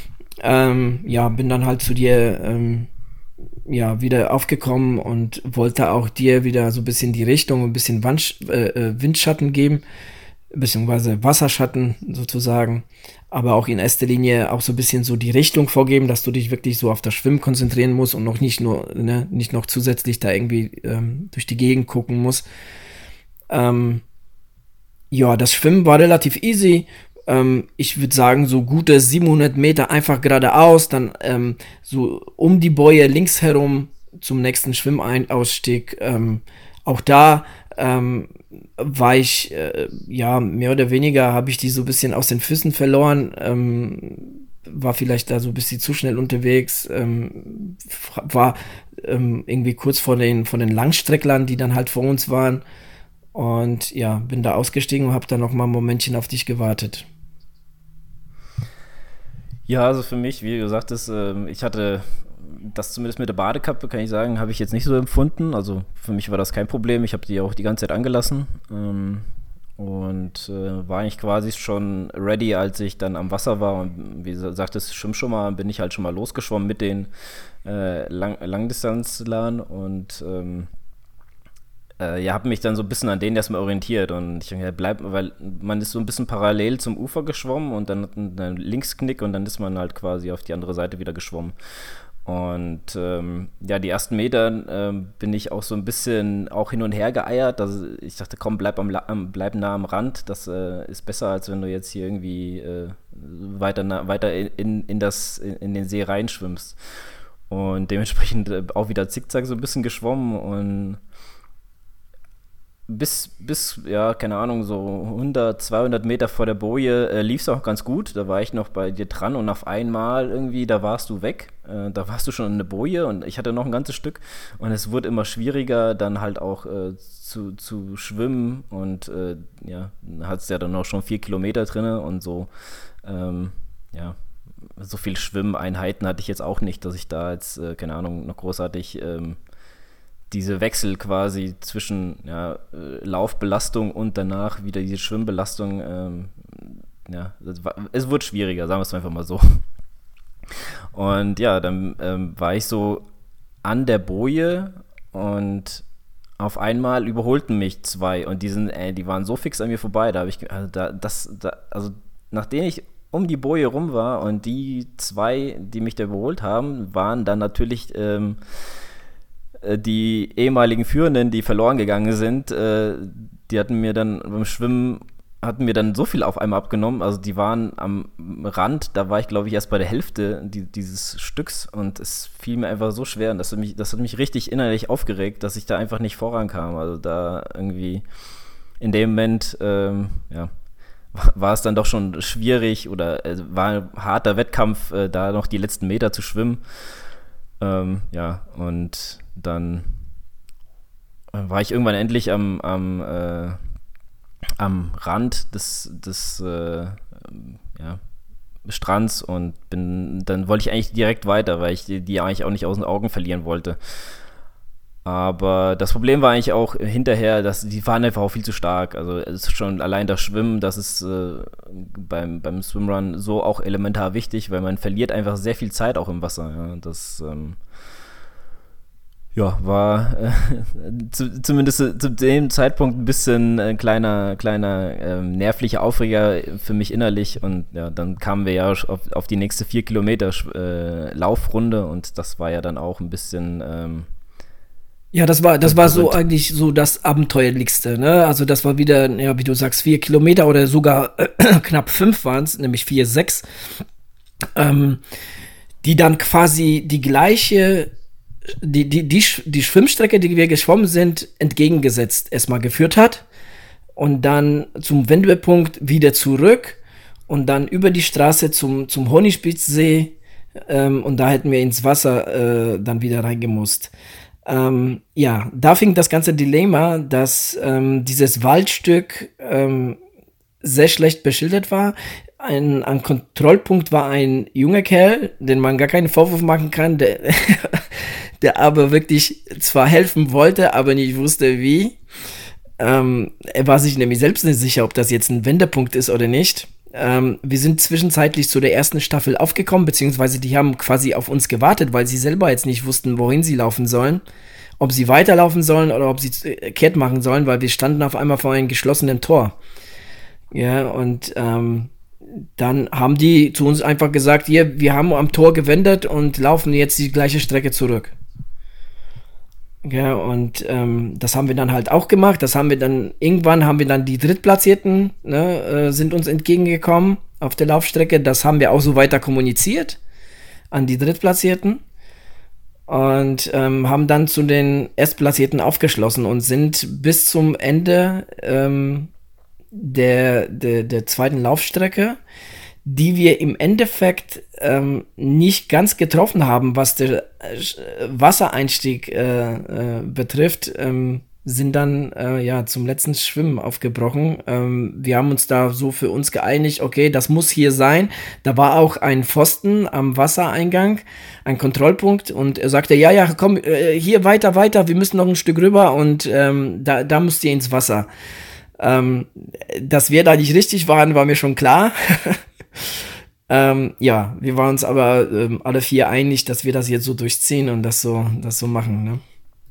Ähm, ja, bin dann halt zu dir ähm, ja, wieder aufgekommen und wollte auch dir wieder so ein bisschen die Richtung, ein bisschen Wand, äh, Windschatten geben, beziehungsweise Wasserschatten sozusagen, aber auch in erster Linie auch so ein bisschen so die Richtung vorgeben, dass du dich wirklich so auf das Schwimmen konzentrieren musst und noch nicht nur, ne, nicht noch zusätzlich da irgendwie ähm, durch die Gegend gucken musst. Ähm, ja, das Schwimmen war relativ easy. Ähm, ich würde sagen, so gute siebenhundert Meter einfach geradeaus, dann ähm, so um die Bäume links herum zum nächsten Schwimmausstieg. Ähm, auch da ähm, war ich, äh, ja, mehr oder weniger habe ich die so ein bisschen aus den Füßen verloren. Ähm, war vielleicht da so ein bisschen zu schnell unterwegs. Ähm, war ähm, irgendwie kurz vor den, vor den Langstrecklern, die dann halt vor uns waren. Und ja, bin da ausgestiegen und habe dann noch mal ein Momentchen auf dich gewartet. Ja, also für mich, wie gesagt, ist, ähm, ich hatte das zumindest mit der Badekappe, kann ich sagen, habe ich jetzt nicht so empfunden. Also für mich war das kein Problem. Ich habe die auch die ganze Zeit angelassen. Ähm, und äh, war eigentlich quasi schon ready, als ich dann am Wasser war. Und wie gesagt, das Schwimm schon mal, bin ich halt schon mal losgeschwommen mit den äh, Lang Langdistanzlern und ähm, äh, ja, habe mich dann so ein bisschen an denen erstmal orientiert. Und ich denke, ja, bleib, weil man ist so ein bisschen parallel zum Ufer geschwommen und dann hat man einen Linksknick und dann ist man halt quasi auf die andere Seite wieder geschwommen. Und ähm, ja, die ersten Meter ähm, bin ich auch so ein bisschen auch hin und her geeiert. Also ich dachte, komm, bleib, am, am, bleib nah am Rand. Das äh, ist besser, als wenn du jetzt hier irgendwie äh, weiter, na, weiter in, in, das, in, in den See reinschwimmst. Und dementsprechend äh, auch wieder zickzack so ein bisschen geschwommen und bis, bis, ja, keine Ahnung, so hundert, zweihundert Meter vor der Boje äh, lief es auch ganz gut. Da war ich noch bei dir dran und auf einmal irgendwie, da warst du weg. Äh, da warst du schon in der Boje und ich hatte noch ein ganzes Stück. Und es wurde immer schwieriger, dann halt auch äh, zu, zu schwimmen. Und äh, ja, hat es ja dann noch schon vier Kilometer drin und so, ähm, ja, so viel Schwimmeinheiten hatte ich jetzt auch nicht, dass ich da jetzt, äh, keine Ahnung, noch großartig ähm, diese Wechsel quasi zwischen ja, äh, Laufbelastung und danach wieder diese Schwimmbelastung, ähm, ja, war, es wurde schwieriger, sagen wir es einfach mal so. Und ja, dann ähm, war ich so an der Boje und auf einmal überholten mich zwei und die, sind, ey, die waren so fix an mir vorbei, da habe ich, also, da, das, da, also nachdem ich um die Boje rum war und die zwei, die mich da überholt haben, waren dann natürlich ähm, die ehemaligen Führenden, die verloren gegangen sind, äh, die hatten mir dann beim Schwimmen, hatten mir dann so viel auf einmal abgenommen, also die waren am Rand, da war ich glaube ich erst bei der Hälfte die, dieses Stücks und es fiel mir einfach so schwer und das hat mich, das hat mich richtig innerlich aufgeregt, dass ich da einfach nicht vorankam, also da irgendwie in dem Moment, ähm, ja, war es dann doch schon schwierig oder äh, war ein harter Wettkampf, äh, da noch die letzten Meter zu schwimmen. Ähm, ja, und dann war ich irgendwann endlich am, am, äh, am Rand des, des äh, ja, Strands und bin, dann wollte ich eigentlich direkt weiter, weil ich die, die eigentlich auch nicht aus den Augen verlieren wollte. Aber das Problem war eigentlich auch hinterher, dass die waren einfach auch viel zu stark. Also es ist schon allein das Schwimmen, das ist äh, beim, beim Swimrun so auch elementar wichtig, weil man verliert einfach sehr viel Zeit auch im Wasser. Ja. Das ähm, ja, war äh, zu, zumindest zu dem Zeitpunkt ein bisschen ein kleiner, kleiner ähm, nervlicher Aufreger für mich innerlich. Und ja, dann kamen wir ja auf, auf die nächste vier Kilometer äh, Laufrunde und das war ja dann auch ein bisschen ähm, Ja, das war, das war so eigentlich so das Abenteuerlichste, ne? Also das war wieder, ja, wie du sagst, vier Kilometer oder sogar äh, knapp fünf waren es, nämlich vier, sechs, ähm, die dann quasi die gleiche, die, die, die, die Schwimmstrecke, die wir geschwommen sind, entgegengesetzt erstmal geführt hat und dann zum Wendepunkt wieder zurück und dann über die Straße zum, zum Honigspitzsee ähm, und da hätten wir ins Wasser äh, dann wieder reingemusst. Ähm, ja, da fing das ganze Dilemma, dass ähm, dieses Waldstück ähm, sehr schlecht beschildert war. Ein, ein Kontrollpunkt war ein junger Kerl, den man gar keinen Vorwurf machen kann, der, der aber wirklich zwar helfen wollte, aber nicht wusste wie. Ähm, er war sich nämlich selbst nicht sicher, ob das jetzt ein Wendepunkt ist oder nicht. Ähm, wir sind zwischenzeitlich zu der ersten Staffel aufgekommen, beziehungsweise die haben quasi auf uns gewartet, weil sie selber jetzt nicht wussten, wohin sie laufen sollen. Ob sie weiterlaufen sollen oder ob sie kehrt machen sollen, weil wir standen auf einmal vor einem geschlossenen Tor. Ja, und ähm, dann haben die zu uns einfach gesagt, hier, wir haben am Tor gewendet und laufen jetzt die gleiche Strecke zurück. Ja, und ähm, das haben wir dann halt auch gemacht. Das haben wir dann, irgendwann haben wir dann die Drittplatzierten, ne, äh, sind uns entgegengekommen auf der Laufstrecke. Das haben wir auch so weiter kommuniziert an die Drittplatzierten und ähm, haben dann zu den Erstplatzierten aufgeschlossen und sind bis zum Ende ähm, der, der, der zweiten Laufstrecke, die wir im Endeffekt ähm, nicht ganz getroffen haben, was der äh, Wassereinstieg äh, äh, betrifft, ähm, sind dann äh, ja zum letzten Schwimmen aufgebrochen. Ähm, wir haben uns da so für uns geeinigt, okay, das muss hier sein. Da war auch ein Pfosten am Wassereingang, ein Kontrollpunkt und er sagte, ja, ja, komm, äh, hier weiter, weiter, wir müssen noch ein Stück rüber und ähm, da, da müsst ihr ins Wasser. Ähm, dass wir da nicht richtig waren, war mir schon klar. ähm, ja, wir waren uns aber ähm, alle vier einig, dass wir das jetzt so durchziehen und das so, das so machen, ne?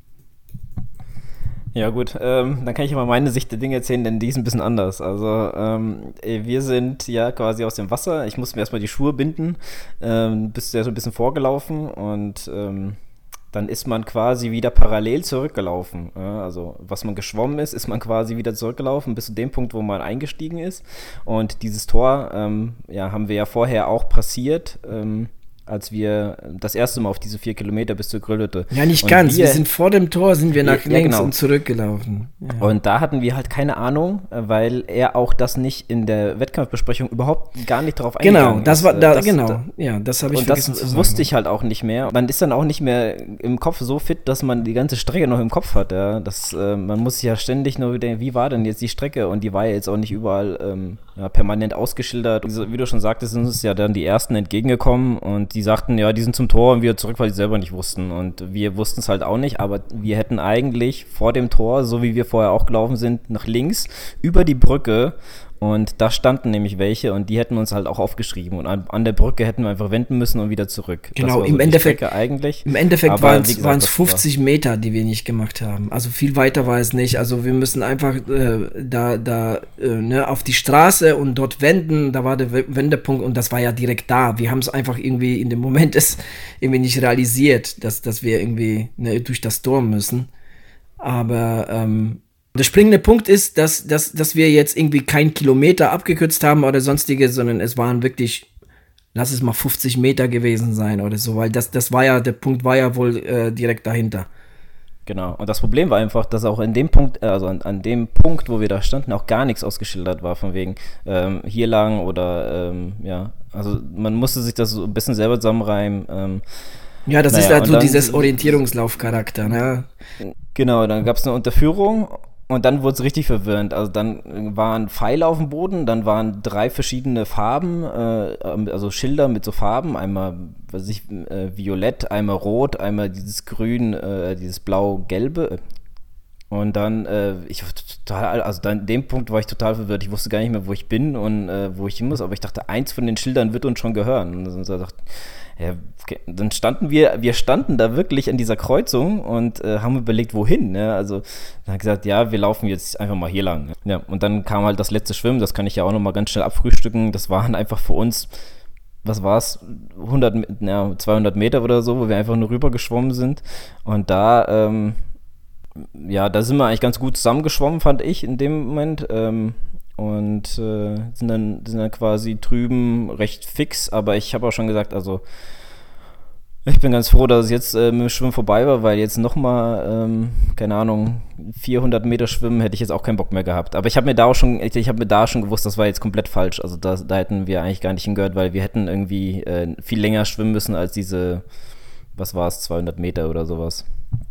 Ja gut, ähm, dann kann ich mal meine Sicht der Dinge erzählen, denn die ist ein bisschen anders. Also ähm, wir sind ja quasi aus dem Wasser. Ich musste mir erstmal die Schuhe binden, ähm, bist ja so ein bisschen vorgelaufen und ähm, dann ist man quasi wieder parallel zurückgelaufen. Ja, also was man geschwommen ist, ist man quasi wieder zurückgelaufen bis zu dem Punkt, wo man eingestiegen ist. Und dieses Tor ähm, ja, haben wir ja vorher auch passiert, ähm, als wir das erste Mal auf diese vier Kilometer bis zur Grillhütte. Ja, nicht und ganz. Wir, wir sind vor dem Tor, sind wir nach ja, links genau. und zurückgelaufen. Ja. Und da hatten wir halt keine Ahnung, weil er auch das nicht in der Wettkampfbesprechung überhaupt gar nicht drauf eingegangen Genau, das ist. war da, das, genau. Da, ja, das habe ich und vergessen das zu sagen. wusste ich halt auch nicht mehr. Man ist dann auch nicht mehr im Kopf so fit, dass man die ganze Strecke noch im Kopf hat. Ja. Das, äh, man muss sich ja ständig nur denken, wie war denn jetzt die Strecke? Und die war ja jetzt auch nicht überall ähm, ja, permanent ausgeschildert. Wie du schon sagtest, sind uns ja dann die Ersten entgegengekommen und die sagten, ja, die sind zum Tor und wieder zurück, weil die selber nicht wussten. Und wir wussten es halt auch nicht, aber wir hätten eigentlich vor dem Tor, so wie wir vorher auch gelaufen sind, nach links über die Brücke. Und da standen nämlich welche und die hätten uns halt auch aufgeschrieben. Und an, an der Brücke hätten wir einfach wenden müssen und wieder zurück. Genau, das im so Endeffekt eigentlich. Im Endeffekt waren es fünfzig war. Meter, die wir nicht gemacht haben. Also viel weiter war es nicht. Also wir müssen einfach äh, da, da äh, ne, auf die Straße und dort wenden. Da war der Wendepunkt und das war ja direkt da. Wir haben es einfach irgendwie in dem Moment ist irgendwie nicht realisiert, dass, dass wir irgendwie ne, durch das Tor müssen. Aber ähm, der springende Punkt ist, dass, dass, dass wir jetzt irgendwie keinen Kilometer abgekürzt haben oder sonstiges, sondern es waren wirklich, lass es mal fünfzig Meter gewesen sein oder so, weil das, das war ja, der Punkt war ja wohl äh, direkt dahinter. Genau, und das Problem war einfach, dass auch in dem Punkt, also an, an dem Punkt, wo wir da standen, auch gar nichts ausgeschildert war, von wegen ähm, hier lang oder ähm, ja, also man musste sich das so ein bisschen selber zusammenreimen. Ähm, ja, das naja, ist halt so dann, dieses Orientierungslaufcharakter, ne? Genau, dann gab es eine Unterführung. Und dann wurde es richtig verwirrend. Also dann waren Pfeile auf dem Boden, dann waren drei verschiedene Farben, äh, also Schilder mit so Farben, einmal was ich, äh, violett, einmal rot, einmal dieses grün, äh, dieses blau-gelbe. Und dann, äh, ich war total, also dann in dem Punkt war ich total verwirrt. Ich wusste gar nicht mehr, wo ich bin und äh, wo ich hin muss, aber ich dachte, eins von den Schildern wird uns schon gehören. Und dann dachte ja, okay. Dann standen wir, wir standen da wirklich an dieser Kreuzung und äh, haben überlegt, wohin. Ne? Also dann hat gesagt, ja, wir laufen jetzt einfach mal hier lang. Ja, und dann kam halt das letzte Schwimmen, das kann ich ja auch nochmal ganz schnell abfrühstücken. Das waren einfach für uns, was war es, hundert, ja, zweihundert Meter oder so, wo wir einfach nur rüber geschwommen sind. Und da, ähm, ja, da sind wir eigentlich ganz gut zusammengeschwommen, fand ich in dem Moment. Ähm, und äh, sind, dann, sind dann quasi drüben recht fix, aber ich habe auch schon gesagt, also ich bin ganz froh, dass es jetzt äh, mit dem Schwimmen vorbei war, weil jetzt nochmal, ähm, keine Ahnung, vierhundert Meter schwimmen hätte ich jetzt auch keinen Bock mehr gehabt. Aber ich habe mir da auch schon, ich, ich habe mir da schon gewusst, das war jetzt komplett falsch. Also da, da hätten wir eigentlich gar nicht hingehört, weil wir hätten irgendwie äh, viel länger schwimmen müssen als diese, was war es, zweihundert Meter oder sowas.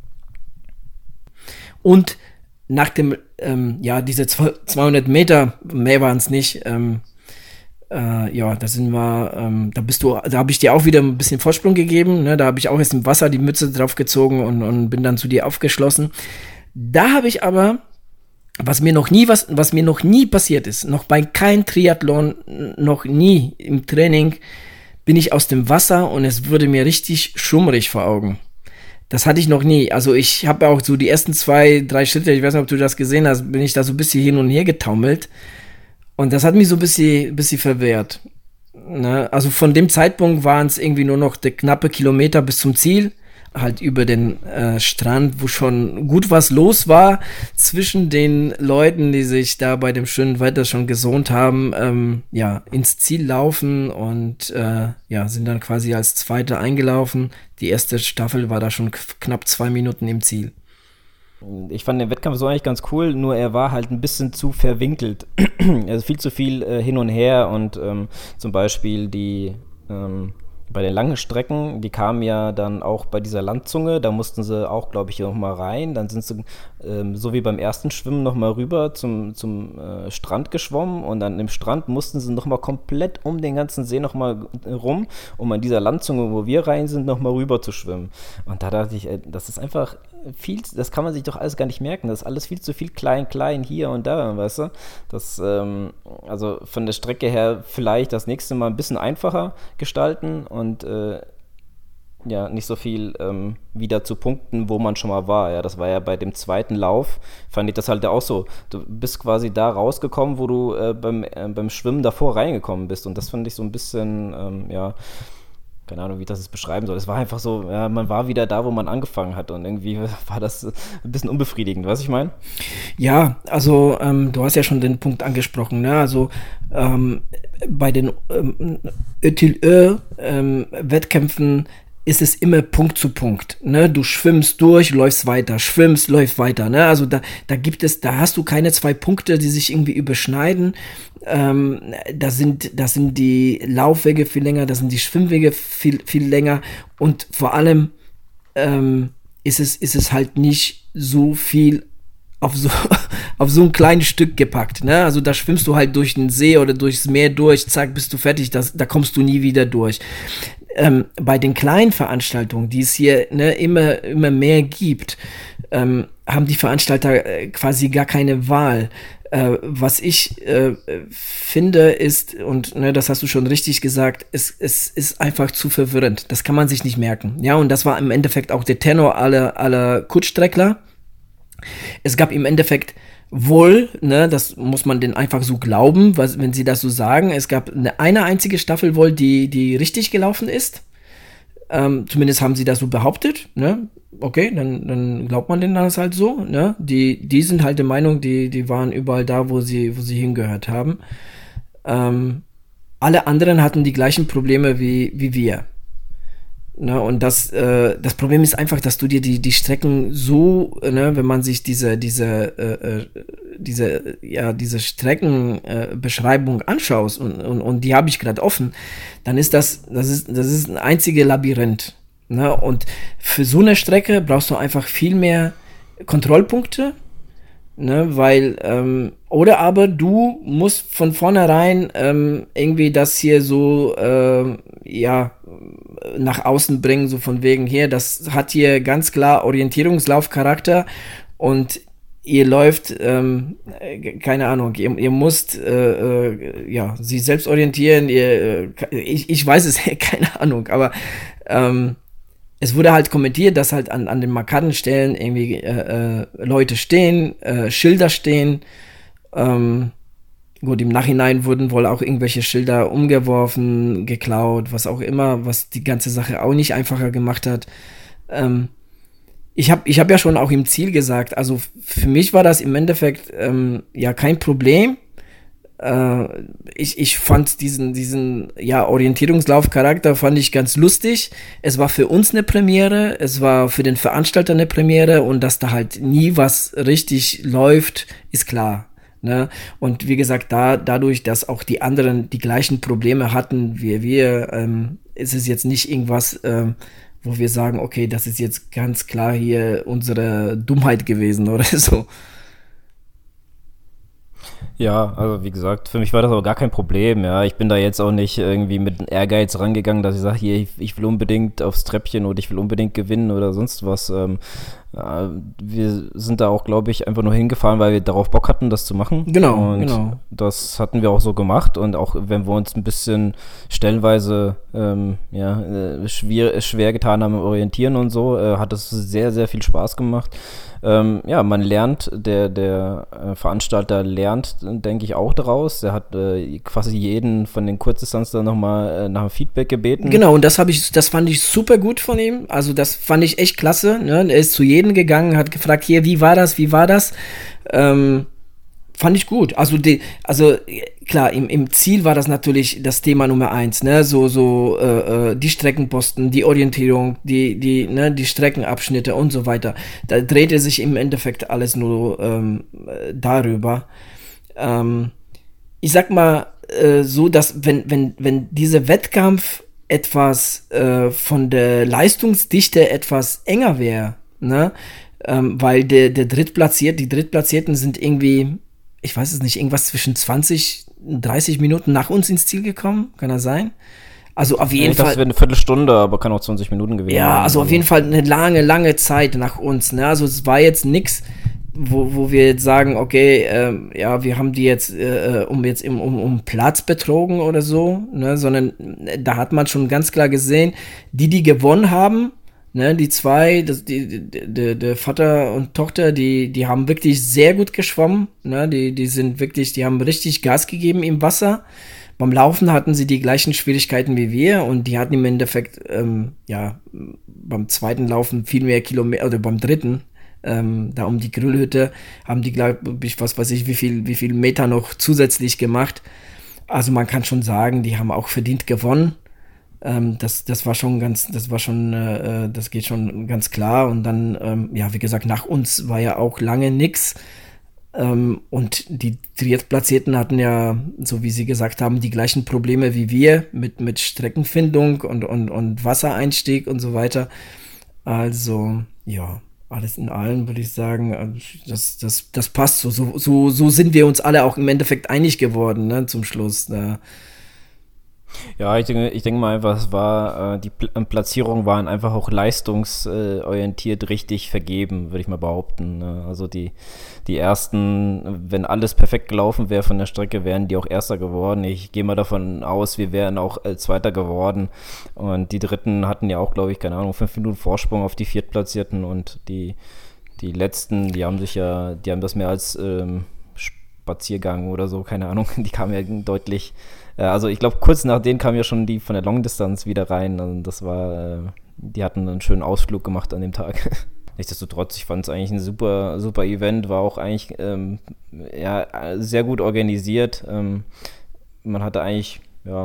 Und nach dem, ähm, ja, diese zweihundert Meter, mehr waren es nicht, ähm, äh, ja, da sind wir, ähm, da bist du, da habe ich dir auch wieder ein bisschen Vorsprung gegeben, ne? Da habe ich auch erst im Wasser die Mütze drauf gezogen und, und bin dann zu dir aufgeschlossen. Da habe ich aber, was mir noch nie, was, was mir noch nie passiert ist, noch bei keinem Triathlon, noch nie im Training, bin ich aus dem Wasser und es wurde mir richtig schummrig vor Augen. Das hatte ich noch nie. Also ich habe auch so die ersten zwei, drei Schritte, ich weiß nicht, ob du das gesehen hast, bin ich da so ein bisschen hin und her getaumelt. Und das hat mich so ein bisschen, bisschen verwehrt. Ne? Also von dem Zeitpunkt waren es irgendwie nur noch der knappe Kilometer bis zum Ziel. Halt über den äh, Strand, wo schon gut was los war zwischen den Leuten, die sich da bei dem schönen Wetter schon gesonnt haben, ähm, ja, ins Ziel laufen und äh, ja, sind dann quasi als Zweiter eingelaufen. Die erste Staffel war da schon k- knapp zwei Minuten im Ziel. Ich fand den Wettkampf so eigentlich ganz cool, nur er war halt ein bisschen zu verwinkelt. Also viel zu viel äh, hin und her und ähm, zum Beispiel die ähm, bei den langen Strecken, die kamen ja dann auch bei dieser Landzunge, da mussten sie auch, glaube ich, noch mal rein. Dann sind sie, ähm, so wie beim ersten Schwimmen, noch mal rüber zum, zum äh, Strand geschwommen und dann im Strand mussten sie noch mal komplett um den ganzen See noch mal rum, um an dieser Landzunge, wo wir rein sind, noch mal rüber zu schwimmen. Und da dachte ich, ey, das ist einfach viel, das kann man sich doch alles gar nicht merken. Das ist alles viel zu viel klein, klein hier und da, weißt du? Das, ähm, also von der Strecke her vielleicht das nächste Mal ein bisschen einfacher gestalten und äh, ja, nicht so viel ähm, wieder zu Punkten, wo man schon mal war. Ja, das war ja bei dem zweiten Lauf, fand ich das halt auch so. Du bist quasi da rausgekommen, wo du äh, beim, äh, beim Schwimmen davor reingekommen bist. Und das fand ich so ein bisschen, ähm, ja, keine Ahnung, wie ich das jetzt beschreiben soll. Es war einfach so, ja, man war wieder da, wo man angefangen hat und irgendwie war das ein bisschen unbefriedigend, weißt du, ich meine? Ja, also ähm, du hast ja schon den Punkt angesprochen, ne? Also ähm, bei den ähm, Ö-Til-Ö-Wettkämpfen ist es immer Punkt zu Punkt, ne? Du schwimmst durch, läufst weiter, schwimmst, läufst weiter, ne? Also da, da gibt es, da hast du keine zwei Punkte, die sich irgendwie überschneiden. Ähm, da sind, da sind die Laufwege viel länger, da sind die Schwimmwege viel, viel länger und vor allem ähm, ist es, ist es halt nicht so viel auf so, auf so ein kleines Stück gepackt, ne? Also da schwimmst du halt durch den See oder durchs Meer durch, zack, bist du fertig, das, da kommst du nie wieder durch. Ähm, bei den kleinen Veranstaltungen, die es hier ne, immer, immer mehr gibt, ähm, haben die Veranstalter äh, quasi gar keine Wahl. Äh, was ich äh, finde ist, und ne, das hast du schon richtig gesagt, es, es ist einfach zu verwirrend. Das kann man sich nicht merken. Ja, und das war im Endeffekt auch der Tenor aller, aller Kurzstreckler. Es gab im Endeffekt wohl, ne, das muss man denen einfach so glauben, was, wenn sie das so sagen, es gab eine, eine einzige Staffel wohl, die, die richtig gelaufen ist. Ähm, zumindest haben sie das so behauptet, ne? Okay, dann, dann glaubt man denen das halt so, ne? Die, die sind halt der Meinung, die, die waren überall da, wo sie, wo sie hingehört haben. Ähm, alle anderen hatten die gleichen Probleme wie, wie wir. Ne, und das, äh, das Problem ist einfach, dass du dir die, die Strecken so, ne, wenn man sich diese, diese, äh, diese, ja, diese Streckenbeschreibung äh, anschaust und, und, und die habe ich gerade offen, dann ist das, das ist, das ist ein einziges Labyrinth. Ne, und für so eine Strecke brauchst du einfach viel mehr Kontrollpunkte. Ne, weil, ähm, oder aber du musst von vornherein ähm, irgendwie das hier so, äh, ja, nach außen bringen, so von wegen hier, das hat hier ganz klar Orientierungslaufcharakter und ihr läuft, ähm, keine Ahnung, ihr, ihr müsst, äh, äh, ja, sie selbst orientieren, ihr, äh, ich, ich weiß es, keine Ahnung, aber, ähm, es wurde halt kommentiert, dass halt an, an den markanten Stellen irgendwie äh, äh, Leute stehen, äh, Schilder stehen. Ähm, gut, im Nachhinein wurden wohl auch irgendwelche Schilder umgeworfen, geklaut, was auch immer, was die ganze Sache auch nicht einfacher gemacht hat. Ähm, ich habe ich hab ja schon auch im Ziel gesagt, also für mich war das im Endeffekt ähm, ja kein Problem. Ich, ich fand diesen, diesen ja, Orientierungslaufcharakter fand ich ganz lustig. Es war für uns eine Premiere, es war für den Veranstalter eine Premiere und dass da halt nie was richtig läuft, ist klar. Ne? Und wie gesagt, da, dadurch, dass auch die anderen die gleichen Probleme hatten wie wir, ähm, ist es jetzt nicht irgendwas, ähm, wo wir sagen, okay, das ist jetzt ganz klar hier unsere Dummheit gewesen oder so. Ja, also wie gesagt, für mich war das aber gar kein Problem, ja. Ich bin da jetzt auch nicht irgendwie mit Ehrgeiz rangegangen, dass ich sage, hier, ich, ich will unbedingt aufs Treppchen oder ich will unbedingt gewinnen oder sonst was. Ähm, ja, wir sind da auch, glaube ich, einfach nur hingefahren, weil wir darauf Bock hatten, das zu machen. Genau, und genau. Das hatten wir auch so gemacht und auch wenn wir uns ein bisschen stellenweise ähm, ja, äh, schwer, schwer getan haben im Orientieren und so, äh, hat es sehr, sehr viel Spaß gemacht. Ähm, ja, man lernt, der, der äh, Veranstalter lernt, denke ich, auch daraus. Der hat äh, quasi jeden von den Kurzdistanzlern nochmal äh, nach dem Feedback gebeten. Genau, und das habe ich, das fand ich super gut von ihm. Also das fand ich echt klasse. Ne? Er ist zu jedem gegangen, hat gefragt, hier, wie war das, wie war das? Ähm, fand ich gut. Also, die, also klar, im, im Ziel war das natürlich das Thema Nummer eins, ne? So, so äh, die Streckenposten, die Orientierung, die, die, ne, die Streckenabschnitte und so weiter. Da drehte sich im Endeffekt alles nur ähm, darüber. Ähm, ich sag mal äh, so, dass wenn, wenn, wenn dieser Wettkampf etwas äh, von der Leistungsdichte etwas enger wäre, ne? Ähm, weil der, der Drittplatziert, die Drittplatzierten sind irgendwie, ich weiß es nicht, irgendwas zwischen zwanzig, dreißig Minuten nach uns ins Ziel gekommen, kann das sein? Also auf jeden Ich dachte, Fall. es wäre eine Viertelstunde, aber kann auch zwanzig Minuten gewesen sein. Ja, also auf jeden Fall eine lange, lange Zeit nach uns. Ne? Also es war jetzt nichts, wo, wo wir jetzt sagen, okay, ähm, ja, wir haben die jetzt äh, um jetzt im, um, um Platz betrogen oder so, ne? Sondern äh, da hat man schon ganz klar gesehen, die, die gewonnen haben, ne, die zwei, das, die, die, die, der Vater und Tochter, die, die haben wirklich sehr gut geschwommen, ne? Die, die sind wirklich, die haben richtig Gas gegeben im Wasser. Beim Laufen hatten sie die gleichen Schwierigkeiten wie wir und die hatten im Endeffekt, ähm, ja, beim zweiten Laufen viel mehr Kilometer, oder beim dritten, ähm, da um die Grillhütte, haben die, glaube ich, was weiß ich, wie viel, wie viel Meter noch zusätzlich gemacht. Also man kann schon sagen, die haben auch verdient gewonnen. Ähm, das, das war schon ganz, das war schon, äh, das geht schon ganz klar. Und dann, ähm, ja, wie gesagt, nach uns war ja auch lange nix. Ähm, und die Drittplatzierten hatten ja, so wie Sie gesagt haben, die gleichen Probleme wie wir mit, mit Streckenfindung und, und, und Wassereinstieg und so weiter. Also, ja, alles in allem würde ich sagen, äh, das, das, das passt so. So, so. so sind wir uns alle auch im Endeffekt einig geworden, ne, zum Schluss. Ne? Ja, ich denke, ich denke mal einfach, es war, äh, die Pl- äh, Platzierungen waren einfach auch leistungsorientiert richtig vergeben, würde ich mal behaupten. Ne? Also die, die ersten, wenn alles perfekt gelaufen wäre von der Strecke, wären die auch Erster geworden. Ich gehe mal davon aus, wir wären auch äh, Zweiter geworden. Und die Dritten hatten ja auch, glaube ich, keine Ahnung, fünf Minuten Vorsprung auf die Viertplatzierten und die, die Letzten, die haben sich ja, die haben das mehr als ähm, Spaziergang oder so, keine Ahnung, die kamen ja deutlich. Also ich glaube, kurz nach denen kamen ja schon die von der Longdistanz wieder rein. Und das war, äh, die hatten einen schönen Ausflug gemacht an dem Tag. Nichtsdestotrotz, ich fand es eigentlich ein super, super Event, war auch eigentlich ähm, ja, sehr gut organisiert. Ähm, man hatte eigentlich, ja,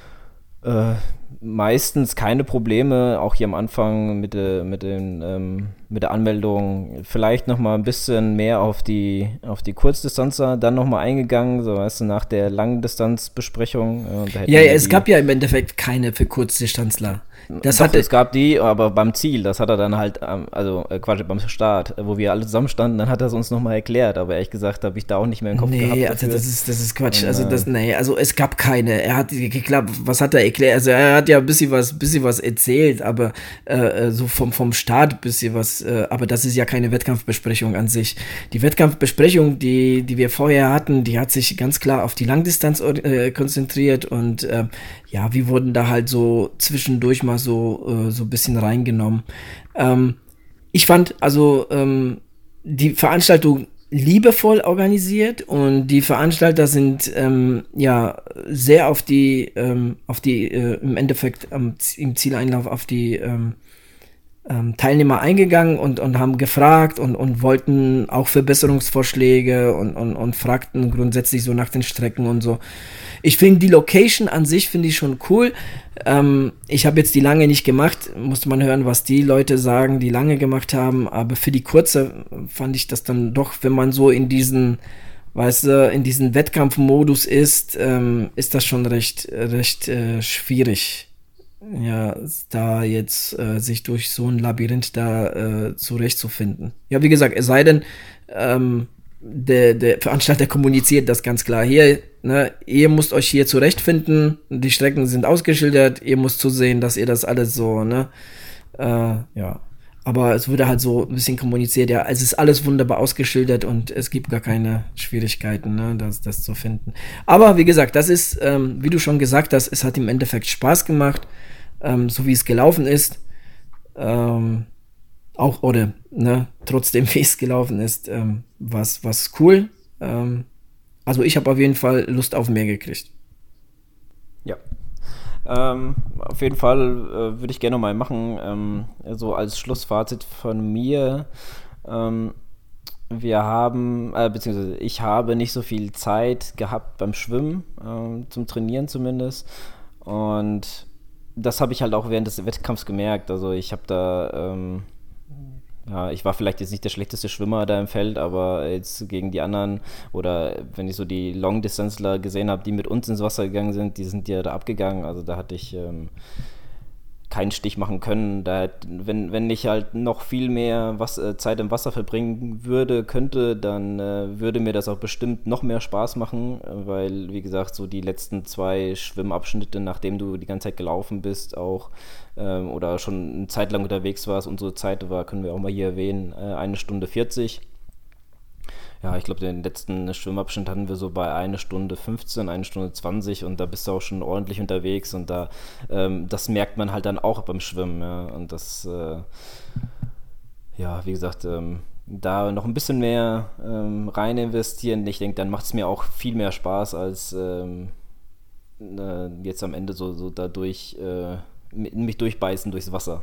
äh, meistens keine Probleme, auch hier am Anfang mit, der, mit, den, ähm, mit der Anmeldung. Vielleicht nochmal ein bisschen mehr auf die, auf die Kurzdistanzer dann nochmal eingegangen, so weißt du, nach der Langdistanzbesprechung. Äh, da Ja, ja, es die, gab ja im Endeffekt keine für Kurzdistanzler. Das Doch, hatte, es gab die, aber beim Ziel, das hat er dann halt, ähm, also äh, Quatsch, beim Start, äh, wo wir alle zusammen standen, dann hat er es uns nochmal erklärt, aber ehrlich gesagt habe ich da auch nicht mehr im Kopf nee, gehabt. Nee, dafür. also das ist, das ist Quatsch. Und, Also das, äh, nee, also es gab keine. Er hat geklappt, was hat er erklärt? Also er hat ja ein bisschen was, bisschen was erzählt, aber äh, so vom, vom Start ein bisschen was, äh, aber das ist ja keine Wettkampfbesprechung an sich. Die Wettkampfbesprechung, die, die wir vorher hatten, die hat sich ganz klar auf die Langdistanz äh, konzentriert und äh, ja, wir wurden da halt so zwischendurch mal so, äh, so ein bisschen reingenommen. Ähm, ich fand also ähm, die Veranstaltung liebevoll organisiert und die Veranstalter sind ähm, ja sehr auf die ähm, auf die äh, im Endeffekt ähm, im Zieleinlauf auf die ähm, ähm, Teilnehmer eingegangen und, und haben gefragt und, und wollten auch Verbesserungsvorschläge und, und, und fragten grundsätzlich so nach den Strecken und so. Ich finde die Location an sich finde ich schon cool. Ähm, ich habe jetzt die lange nicht gemacht, musste man hören, was die Leute sagen, die lange gemacht haben, aber für die kurze fand ich das dann doch, wenn man so in diesen, weißt du, in diesen Wettkampfmodus ist, ähm, ist das schon recht, recht äh, schwierig. Ja, da jetzt äh, sich durch so ein Labyrinth da äh, zurechtzufinden. Ja, wie gesagt, es sei denn, ähm, der, der Veranstalter kommuniziert das ganz klar. Hier, ne, ihr müsst euch hier zurechtfinden, die Strecken sind ausgeschildert, ihr müsst zusehen, dass ihr das alles so, ne, äh, ja. Aber es wurde halt so ein bisschen kommuniziert, ja, es ist alles wunderbar ausgeschildert und es gibt gar keine Schwierigkeiten, ne, das, das zu finden. Aber wie gesagt, das ist, ähm, wie du schon gesagt hast, es hat im Endeffekt Spaß gemacht, ähm, so wie es gelaufen ist. Ähm, auch, oder, ne, trotzdem, wie es gelaufen ist, ähm, was, was cool. Ähm, also ich habe auf jeden Fall Lust auf mehr gekriegt. Ja. Ähm, auf jeden Fall äh, würde ich gerne mal machen, ähm, so als Schlussfazit von mir. Ähm, wir haben, äh, beziehungsweise ich habe nicht so viel Zeit gehabt beim Schwimmen, ähm, zum Trainieren zumindest. Und das habe ich halt auch während des Wettkampfs gemerkt. Also ich habe da, ähm, ja, ich war vielleicht jetzt nicht der schlechteste Schwimmer da im Feld, aber jetzt gegen die anderen oder wenn ich so die Long-Distanceler gesehen habe, die mit uns ins Wasser gegangen sind, die sind ja da abgegangen. Also da hatte ich ähm, keinen Stich machen können. Da, wenn, wenn ich halt noch viel mehr was, äh, Zeit im Wasser verbringen würde, könnte, dann äh, würde mir das auch bestimmt noch mehr Spaß machen, äh, weil, wie gesagt, so die letzten zwei Schwimmabschnitte, nachdem du die ganze Zeit gelaufen bist, auch ähm, oder schon eine Zeit lang unterwegs warst, unsere Zeit war, können wir auch mal hier erwähnen, äh, eine Stunde vierzig. Ja, ich glaube, den letzten Schwimmabschnitt hatten wir so bei eine Stunde fünfzehn, eine Stunde zwanzig und da bist du auch schon ordentlich unterwegs und da, ähm, das merkt man halt dann auch beim Schwimmen, ja, und das, äh, ja, wie gesagt, ähm, da noch ein bisschen mehr ähm, rein investieren, ich denke, dann macht es mir auch viel mehr Spaß, als ähm, äh, jetzt am Ende so, so dadurch, äh, mich durchbeißen durchs Wasser.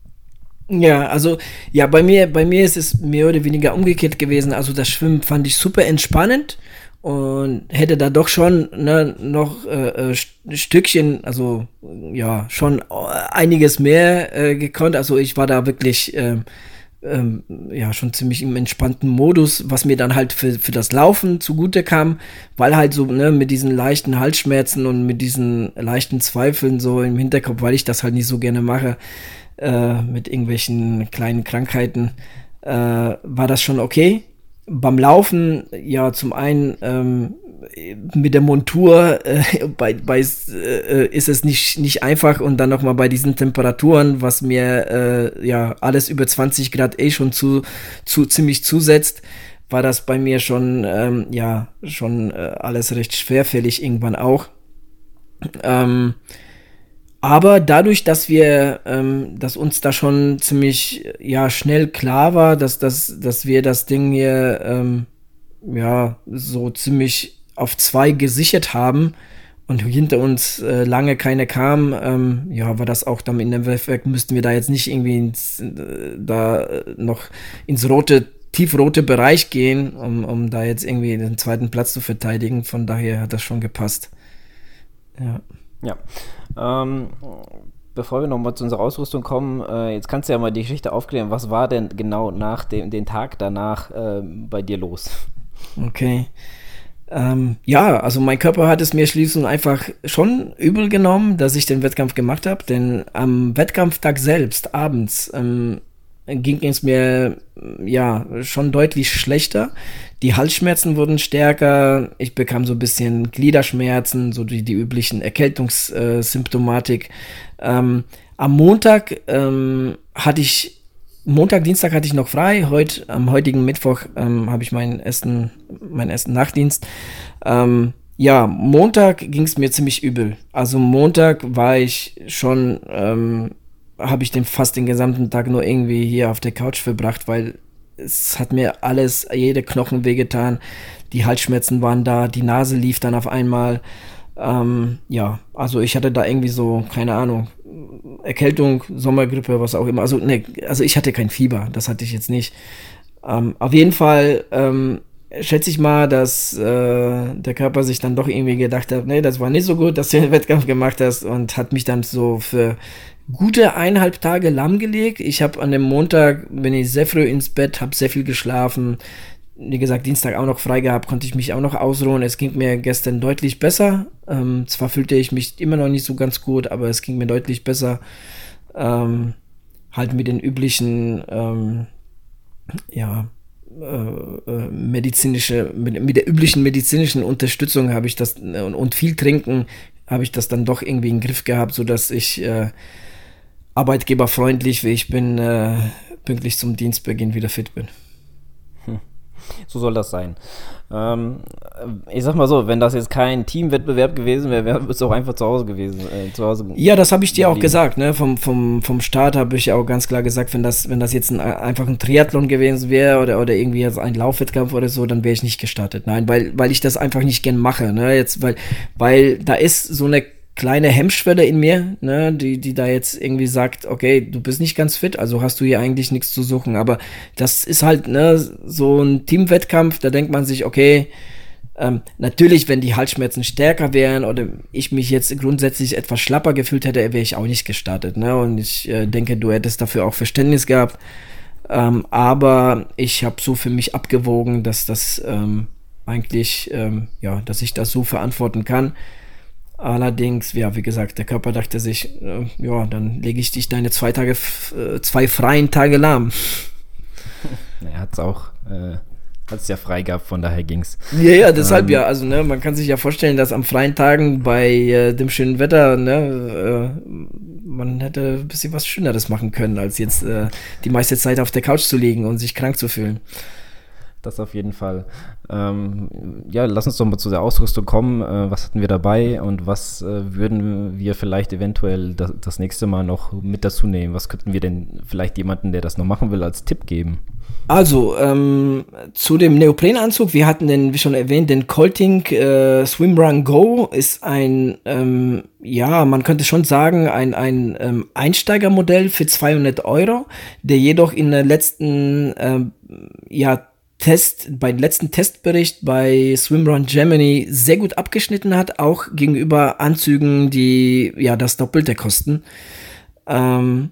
Ja, also ja, bei mir, bei mir ist es mehr oder weniger umgekehrt gewesen. Also das Schwimmen fand ich super entspannend und hätte da doch schon ne, noch äh, äh, Stückchen, also ja, schon einiges mehr äh, gekonnt. Also ich war da wirklich äh, ähm, ja schon ziemlich im entspannten Modus, was mir dann halt für, für das Laufen zugute kam, weil halt so ne, mit diesen leichten Halsschmerzen und mit diesen leichten Zweifeln so im Hinterkopf, weil ich das halt nicht so gerne mache, Äh, mit irgendwelchen kleinen Krankheiten, äh, war das schon okay. Beim Laufen, ja, zum einen ähm, mit der Montur äh, bei, bei, äh, ist es nicht, nicht einfach und dann nochmal bei diesen Temperaturen, was mir äh, ja alles über zwanzig Grad eh schon zu, zu ziemlich zusetzt, war das bei mir schon, ähm, ja, schon äh, alles recht schwerfällig irgendwann auch. Ähm, Aber dadurch, dass wir, ähm, dass uns da schon ziemlich, ja, schnell klar war, dass, dass, dass wir das Ding hier, ähm, ja, so ziemlich auf zwei gesichert haben und hinter uns äh, lange keine kam, ähm, ja, war das auch dann in dem Endeffekt, müssten wir da jetzt nicht irgendwie ins, äh, da noch ins rote, tiefrote Bereich gehen, um, um da jetzt irgendwie den zweiten Platz zu verteidigen. Von daher hat das schon gepasst. Ja. Ja, ähm, bevor wir nochmal zu unserer Ausrüstung kommen, äh, jetzt kannst du ja mal die Geschichte aufklären. Was war denn genau nach dem den Tag danach äh, bei dir los? Okay. Ähm, ja, also mein Körper hat es mir schließlich einfach schon übel genommen, dass ich den Wettkampf gemacht habe, denn am Wettkampftag selbst, abends, ähm, ging es mir ja schon deutlich schlechter. Die Halsschmerzen wurden stärker, ich bekam so ein bisschen Gliederschmerzen, so die, die üblichen Erkältungssymptomatik. Ähm, am Montag ähm, hatte ich, Montag, Dienstag hatte ich noch frei, heute, am heutigen Mittwoch ähm, habe ich meinen ersten, meinen ersten Nachtdienst. Ähm, ja, Montag ging es mir ziemlich übel. Also Montag war ich schon, ähm, habe ich den fast den gesamten Tag nur irgendwie hier auf der Couch verbracht, weil es hat mir alles, jede Knochen wehgetan, die Halsschmerzen waren da, die Nase lief dann auf einmal. Ähm, ja, also ich hatte da irgendwie so, keine Ahnung, Erkältung, Sommergrippe, was auch immer. Also, ne, also ich hatte kein Fieber, das hatte ich jetzt nicht. Ähm, auf jeden Fall ähm, schätze ich mal, dass äh, der Körper sich dann doch irgendwie gedacht hat, nee, das war nicht so gut, dass du den Wettkampf gemacht hast und hat mich dann so für gute eineinhalb Tage lahmgelegt. Ich habe an dem Montag, bin ich sehr früh ins Bett, habe sehr viel geschlafen. Wie gesagt, Dienstag auch noch frei gehabt, konnte ich mich auch noch ausruhen. Es ging mir gestern deutlich besser. Ähm, zwar fühlte ich mich immer noch nicht so ganz gut, aber es ging mir deutlich besser. Ähm, halt mit den üblichen, ähm, ja, äh, äh, medizinische, mit, mit der üblichen medizinischen Unterstützung habe ich das äh, und, und viel Trinken habe ich das dann doch irgendwie in den Griff gehabt, sodass ich äh, arbeitgeberfreundlich, wie ich bin, äh, pünktlich zum Dienstbeginn wieder fit bin. Hm. So soll das sein. Ähm, ich sag mal so, wenn das jetzt kein Teamwettbewerb gewesen wäre, wäre es auch einfach zu Hause gewesen. Äh, zu Hause ja, das habe ich dir auch gesagt. Ne? Vom, vom, vom Start habe ich ja auch ganz klar gesagt, wenn das, wenn das jetzt ein, einfach ein Triathlon gewesen wäre oder, oder irgendwie jetzt ein Laufwettkampf oder so, dann wäre ich nicht gestartet. Nein, weil, weil ich das einfach nicht gern mache. Ne? Jetzt, weil, weil da ist so eine kleine Hemmschwelle in mir, ne, die, die da jetzt irgendwie sagt, okay, du bist nicht ganz fit, also hast du hier eigentlich nichts zu suchen. Aber das ist halt, ne, so ein Teamwettkampf, da denkt man sich, okay, ähm, natürlich, wenn die Halsschmerzen stärker wären oder ich mich jetzt grundsätzlich etwas schlapper gefühlt hätte, wäre ich auch nicht gestartet, ne, und ich äh, denke, du hättest dafür auch Verständnis gehabt. Ähm, aber ich habe so für mich abgewogen, dass das ähm, eigentlich, ähm, ja, dass ich das so verantworten kann. Allerdings, ja, wie gesagt, der Körper dachte sich, äh, ja, dann lege ich dich deine zwei Tage, äh, zwei freien Tage lahm. Er hat es auch, äh, hat es ja frei gehabt, von daher ging's. Ja, ja, deshalb Ähm, ja, also ne, man kann sich ja vorstellen, dass am freien Tagen bei äh, dem schönen Wetter, ne, äh, man hätte ein bisschen was Schöneres machen können, als jetzt äh, die meiste Zeit auf der Couch zu liegen und sich krank zu fühlen. Das auf jeden Fall. Ähm, ja, lass uns doch mal zu der Ausrüstung kommen. Äh, was hatten wir dabei und was äh, würden wir vielleicht eventuell das, das nächste Mal noch mit dazu nehmen? Was könnten wir denn vielleicht jemanden, der das noch machen will, als Tipp geben? Also, ähm, zu dem Neoprenanzug, wir hatten den, wie schon erwähnt, den Colting äh, Swim Run Go ist ein, ähm, ja, man könnte schon sagen, ein, ein ähm, Einsteigermodell für zweihundert Euro, der jedoch in der letzten, ähm, ja, Test, beim letzten Testbericht bei Swimrun Germany sehr gut abgeschnitten hat, auch gegenüber Anzügen, die ja das Doppelte kosten. Ähm,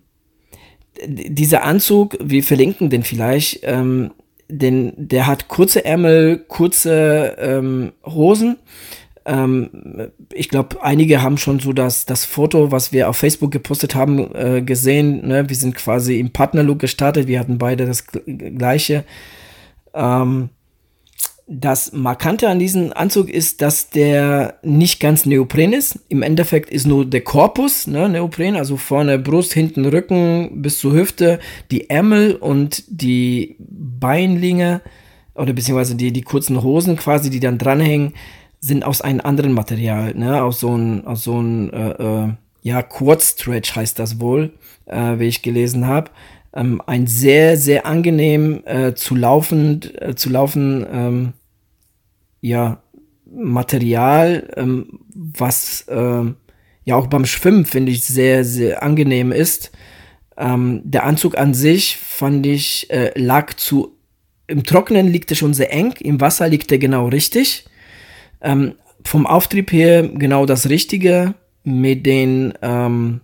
dieser Anzug, wir verlinken den vielleicht, ähm, denn der hat kurze Ärmel, kurze ähm, Hosen. Ähm, ich glaube, einige haben schon so das, das Foto, was wir auf Facebook gepostet haben, äh, gesehen. Ne? Wir sind quasi im Partnerlook gestartet, wir hatten beide das gleiche. Ähm, das Markante an diesem Anzug ist, dass der nicht ganz Neopren ist. Im Endeffekt ist nur der Korpus, ne, Neopren, also vorne Brust, hinten Rücken bis zur Hüfte, die Ärmel und die Beinlinge oder beziehungsweise die, die kurzen Hosen quasi, die dann dranhängen, sind aus einem anderen Material, ne, aus so einem, aus so einem, äh, äh, ja, Quad-Stretch heißt das wohl, äh, wie ich gelesen habe. Ähm, ein sehr, sehr angenehm äh, zu laufen, äh, zu laufen, ähm, ja, Material, ähm, was ähm, ja auch beim Schwimmen, finde ich, sehr, sehr angenehm ist. Ähm, der Anzug an sich, fand ich, äh, lag zu, im Trockenen liegt er schon sehr eng, im Wasser liegt er genau richtig. Ähm, vom Auftrieb her genau das Richtige, mit den, ähm,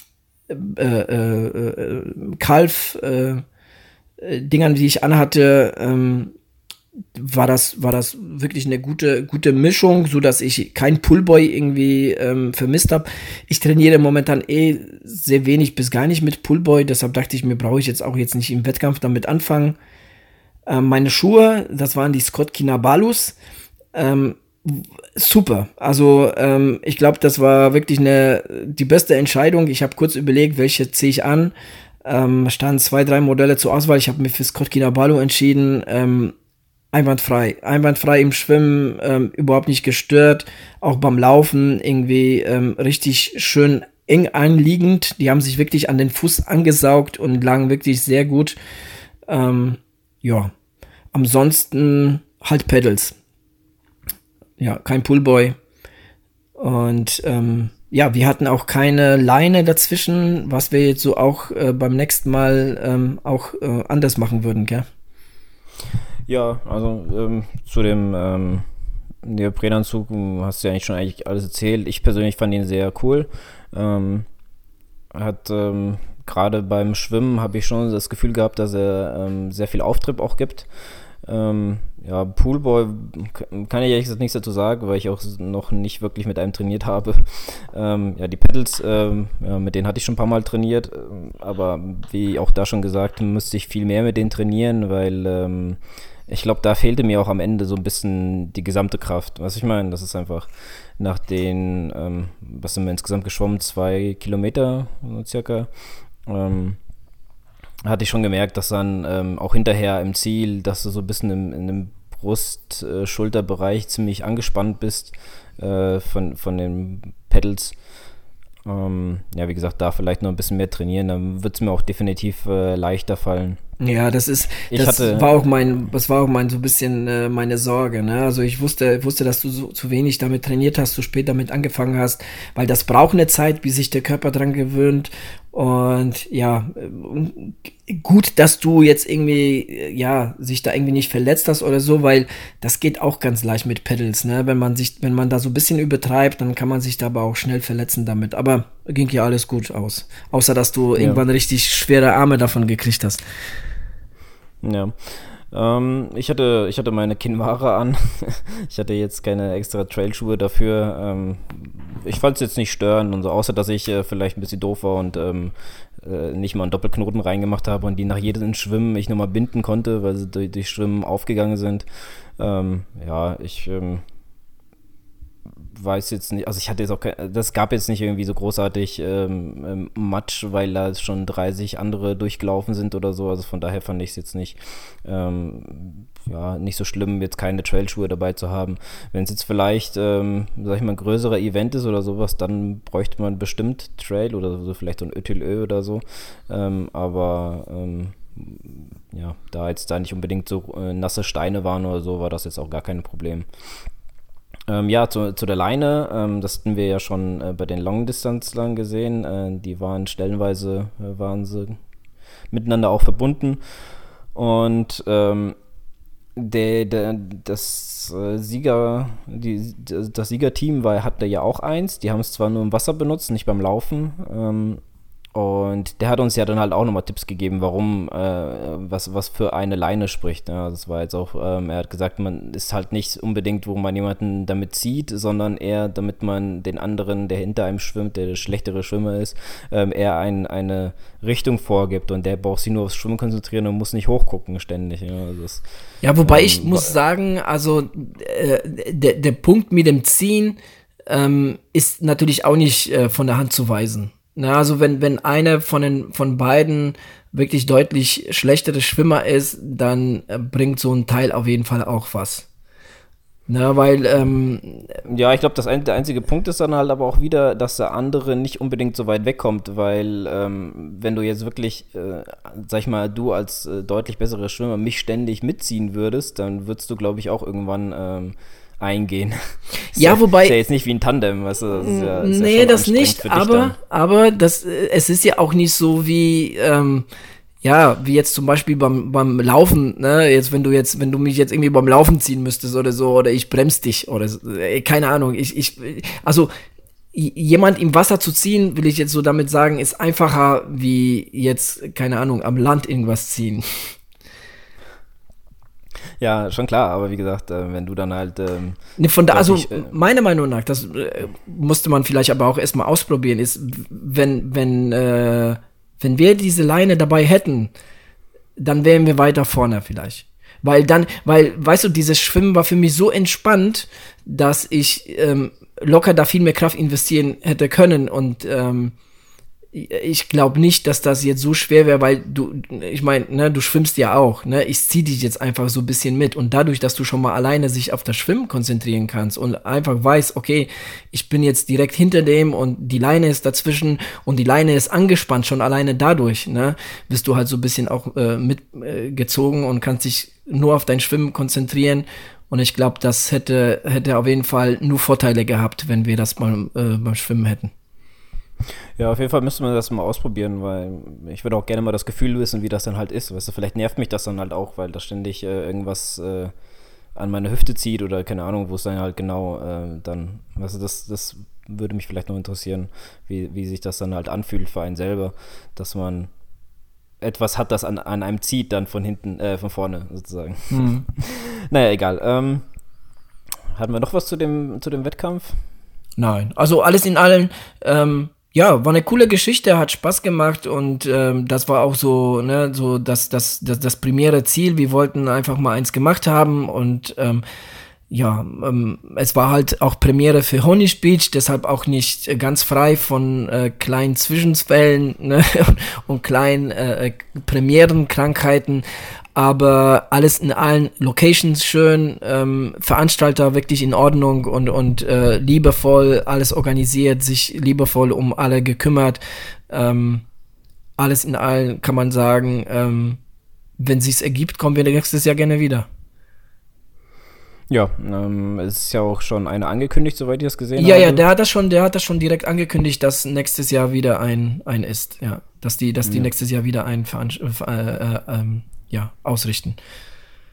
Äh, äh, äh, Kalf äh, äh, Dingern, die ich anhatte, ähm, war das war das wirklich eine gute gute Mischung, so dass ich kein Pullboy irgendwie ähm, vermisst habe. Ich trainiere momentan eh sehr wenig bis gar nicht mit Pullboy, deshalb dachte ich mir, brauche ich jetzt auch jetzt nicht im Wettkampf damit anfangen. Ähm, meine Schuhe, das waren die Scott Kinabalus. Ähm, Super, also ähm, ich glaube, das war wirklich eine die beste Entscheidung. Ich habe kurz überlegt, welche ziehe ich an. Ähm, standen zwei, drei Modelle zur Auswahl. Ich habe mich für Scott Kinabalu entschieden. Ähm, einwandfrei, einwandfrei im Schwimmen, ähm, überhaupt nicht gestört. Auch beim Laufen irgendwie ähm, richtig schön eng anliegend. Die haben sich wirklich an den Fuß angesaugt und lagen wirklich sehr gut. Ähm, ja, ansonsten halt Pedals. Ja, kein Pullboy. Und ähm, ja, wir hatten auch keine Leine dazwischen, was wir jetzt so auch äh, beim nächsten Mal ähm, auch äh, anders machen würden, gell? Ja, also ähm, zu dem ähm, Neoprenanzug hast du ja eigentlich schon eigentlich alles erzählt. Ich persönlich fand ihn sehr cool. Ähm, hat ähm, gerade beim Schwimmen habe ich schon das Gefühl gehabt, dass er ähm, sehr viel Auftrieb auch gibt. Ähm, ja, Poolboy kann ich ehrlich gesagt nichts dazu sagen, weil ich auch noch nicht wirklich mit einem trainiert habe. Ähm, ja, die Pedals, ähm, ja, mit denen hatte ich schon ein paar Mal trainiert, aber wie auch da schon gesagt, müsste ich viel mehr mit denen trainieren, weil ähm, ich glaube, da fehlte mir auch am Ende so ein bisschen die gesamte Kraft. Was ich meine, das ist einfach nach den, ähm, was sind wir insgesamt geschwommen, zwei Kilometer circa, ähm, hatte ich schon gemerkt, dass dann ähm, auch hinterher im Ziel, dass du so ein bisschen im, in dem Brust-Schulterbereich ziemlich angespannt bist äh, von, von den Pedals. Ähm, ja, wie gesagt, da vielleicht noch ein bisschen mehr trainieren, dann wird es mir auch definitiv äh, leichter fallen. Ja, das ist, Ich das hatte- war auch mein, das war auch mein so ein bisschen äh, meine Sorge, ne? Also ich wusste, wusste, dass du so, zu wenig damit trainiert hast, zu spät damit angefangen hast, weil das braucht eine Zeit, bis sich der Körper dran gewöhnt. Und ja, äh, gut, dass du jetzt irgendwie, äh, ja, sich da irgendwie nicht verletzt hast oder so, weil das geht auch ganz leicht mit Pedals, ne? Wenn man sich, wenn man da so ein bisschen übertreibt, dann kann man sich da aber auch schnell verletzen damit. Aber ging ja alles gut aus. Außer, dass du Ja. irgendwann richtig schwere Arme davon gekriegt hast. Ja. Ähm, ich hatte, ich hatte meine Kinvara an. Ich hatte jetzt keine extra Trailschuhe dafür. Ähm, ich fand es jetzt nicht störend und so, außer dass ich äh, vielleicht ein bisschen doof war und ähm, äh, nicht mal einen Doppelknoten reingemacht habe und die nach jedem Schwimmen ich nochmal binden konnte, weil sie durch, durch Schwimmen aufgegangen sind. Ähm, ja, ich ähm, weiß jetzt nicht, also ich hatte jetzt auch kein, das gab jetzt nicht irgendwie so großartig ähm, ähm, Matsch, weil da schon dreißig andere durchgelaufen sind oder so, also von daher fand ich es jetzt nicht ähm, ja, nicht so schlimm, jetzt keine Trailschuhe dabei zu haben. Wenn es jetzt vielleicht, ähm, sag ich mal, ein größerer Event ist oder sowas, dann bräuchte man bestimmt Trail oder so, vielleicht so ein Ötilö oder so, ähm, aber ähm, ja, da jetzt da nicht unbedingt so äh, nasse Steine waren oder so, war das jetzt auch gar kein Problem. Ähm, ja, zu, zu der Leine, ähm, das hatten wir ja schon äh, bei den Long-Distance-Lang gesehen. Äh, die waren stellenweise, äh, waren sie miteinander auch verbunden. Und ähm, der, der, das äh, Sieger, die, das Siegerteam war, hatte ja auch eins. Die haben es zwar nur im Wasser benutzt, nicht beim Laufen. Ähm, Und der hat uns ja dann halt auch nochmal Tipps gegeben, warum, äh, was, was für eine Leine spricht. Ja, das war jetzt auch, ähm, er hat gesagt, man ist halt nicht unbedingt, wo man jemanden damit zieht, sondern eher, damit man den anderen, der hinter einem schwimmt, der der schlechtere Schwimmer ist, ähm, eher ein, eine Richtung vorgibt und der braucht sich nur aufs Schwimmen konzentrieren und muss nicht hochgucken ständig. Ja, also das, Ja, wobei ähm, ich muss sagen, also äh, der, der Punkt mit dem Ziehen ähm, ist natürlich auch nicht äh, von der Hand zu weisen. Na, also wenn, wenn einer von den von beiden wirklich deutlich schlechtere Schwimmer ist, dann äh, bringt so ein Teil auf jeden Fall auch was. Na, weil, ähm, Ja, ich glaube, das ein, der einzige Punkt ist dann halt aber auch wieder, dass der andere nicht unbedingt so weit wegkommt, weil ähm, wenn du jetzt wirklich, äh, sag ich mal, du als äh, deutlich besserer Schwimmer mich ständig mitziehen würdest, dann würdest du, glaube ich, auch irgendwann ähm, eingehen. ja, ja, wobei. Ist ja jetzt nicht wie ein Tandem, weißt du? Das ist ja, ist ja Nee, schon das anstrengend nicht, für dich aber, dann. aber das, äh, es ist ja auch nicht so wie, ähm, ja, wie jetzt zum Beispiel beim, beim Laufen, ne, jetzt, wenn du jetzt, wenn du mich jetzt irgendwie beim Laufen ziehen müsstest oder so, oder ich bremse dich, oder so, äh, keine Ahnung, ich, ich, also, j- jemand im Wasser zu ziehen, will ich jetzt so damit sagen, ist einfacher wie jetzt, keine Ahnung, am Land irgendwas ziehen. Ja, schon klar, aber wie gesagt, äh, wenn du dann halt ähm, Ne, von da, also deutlich, äh, meiner Meinung nach, das äh, musste man vielleicht aber auch erstmal ausprobieren, ist, wenn, wenn, äh, wenn wir diese Leine dabei hätten, dann wären wir weiter vorne vielleicht. Weil dann, weil, weißt du, dieses Schwimmen war für mich so entspannt, dass ich ähm, locker da viel mehr Kraft investieren hätte können und ähm, ich glaube nicht, dass das jetzt so schwer wäre, weil du, ich meine, ne, du schwimmst ja auch, ne? Ich zieh dich jetzt einfach so ein bisschen mit und dadurch, dass du schon mal alleine sich auf das Schwimmen konzentrieren kannst und einfach weißt, okay, ich bin jetzt direkt hinter dem und die Leine ist dazwischen und die Leine ist angespannt, schon alleine dadurch, ne, bist du halt so ein bisschen auch äh, mitgezogen äh, gezogen und kannst dich nur auf dein Schwimmen konzentrieren. Und ich glaube, das hätte, hätte auf jeden Fall nur Vorteile gehabt, wenn wir das mal äh, beim Schwimmen hätten. ja, auf jeden Fall müsste man das mal ausprobieren, weil ich würde auch gerne mal das Gefühl wissen, wie das dann halt ist. Weißt du, vielleicht nervt mich das dann halt auch, weil da ständig äh, irgendwas äh, an meine Hüfte zieht oder keine Ahnung, wo es dann halt genau äh, dann, weißt du, das, das würde mich vielleicht noch interessieren, wie, wie sich das dann halt anfühlt für einen selber, dass man etwas hat, das an, an einem zieht, dann von hinten, äh, von vorne sozusagen. Hm. Naja, egal. Ähm, hatten wir noch was zu dem, zu dem Wettkampf? Nein, also alles in allem, ähm, ja, war eine coole Geschichte, hat Spaß gemacht und ähm, das war auch so, ne, so das, das, das, das primäre Ziel. Wir wollten einfach mal eins gemacht haben und ähm, ja, ähm, es war halt auch Premiere für Honey Beach, deshalb auch nicht äh, ganz frei von äh, kleinen Zwischenfällen, ne, und, und kleinen äh, Premierenkrankheiten. Aber alles in allen Locations schön, ähm, Veranstalter wirklich in Ordnung und, und äh, liebevoll, alles organisiert, sich liebevoll um alle gekümmert. Ähm, alles in allen kann man sagen, ähm, wenn sich's ergibt, kommen wir nächstes Jahr gerne wieder. Ja, ähm, es ist ja auch schon eine angekündigt, soweit ich das gesehen Ja, habe. ja, der hat das schon, der hat das schon direkt angekündigt, dass nächstes Jahr wieder ein, ein ist, ja. Dass die, dass die Ja. nächstes Jahr wieder ein Veranst- äh, äh, ähm, ja, ausrichten.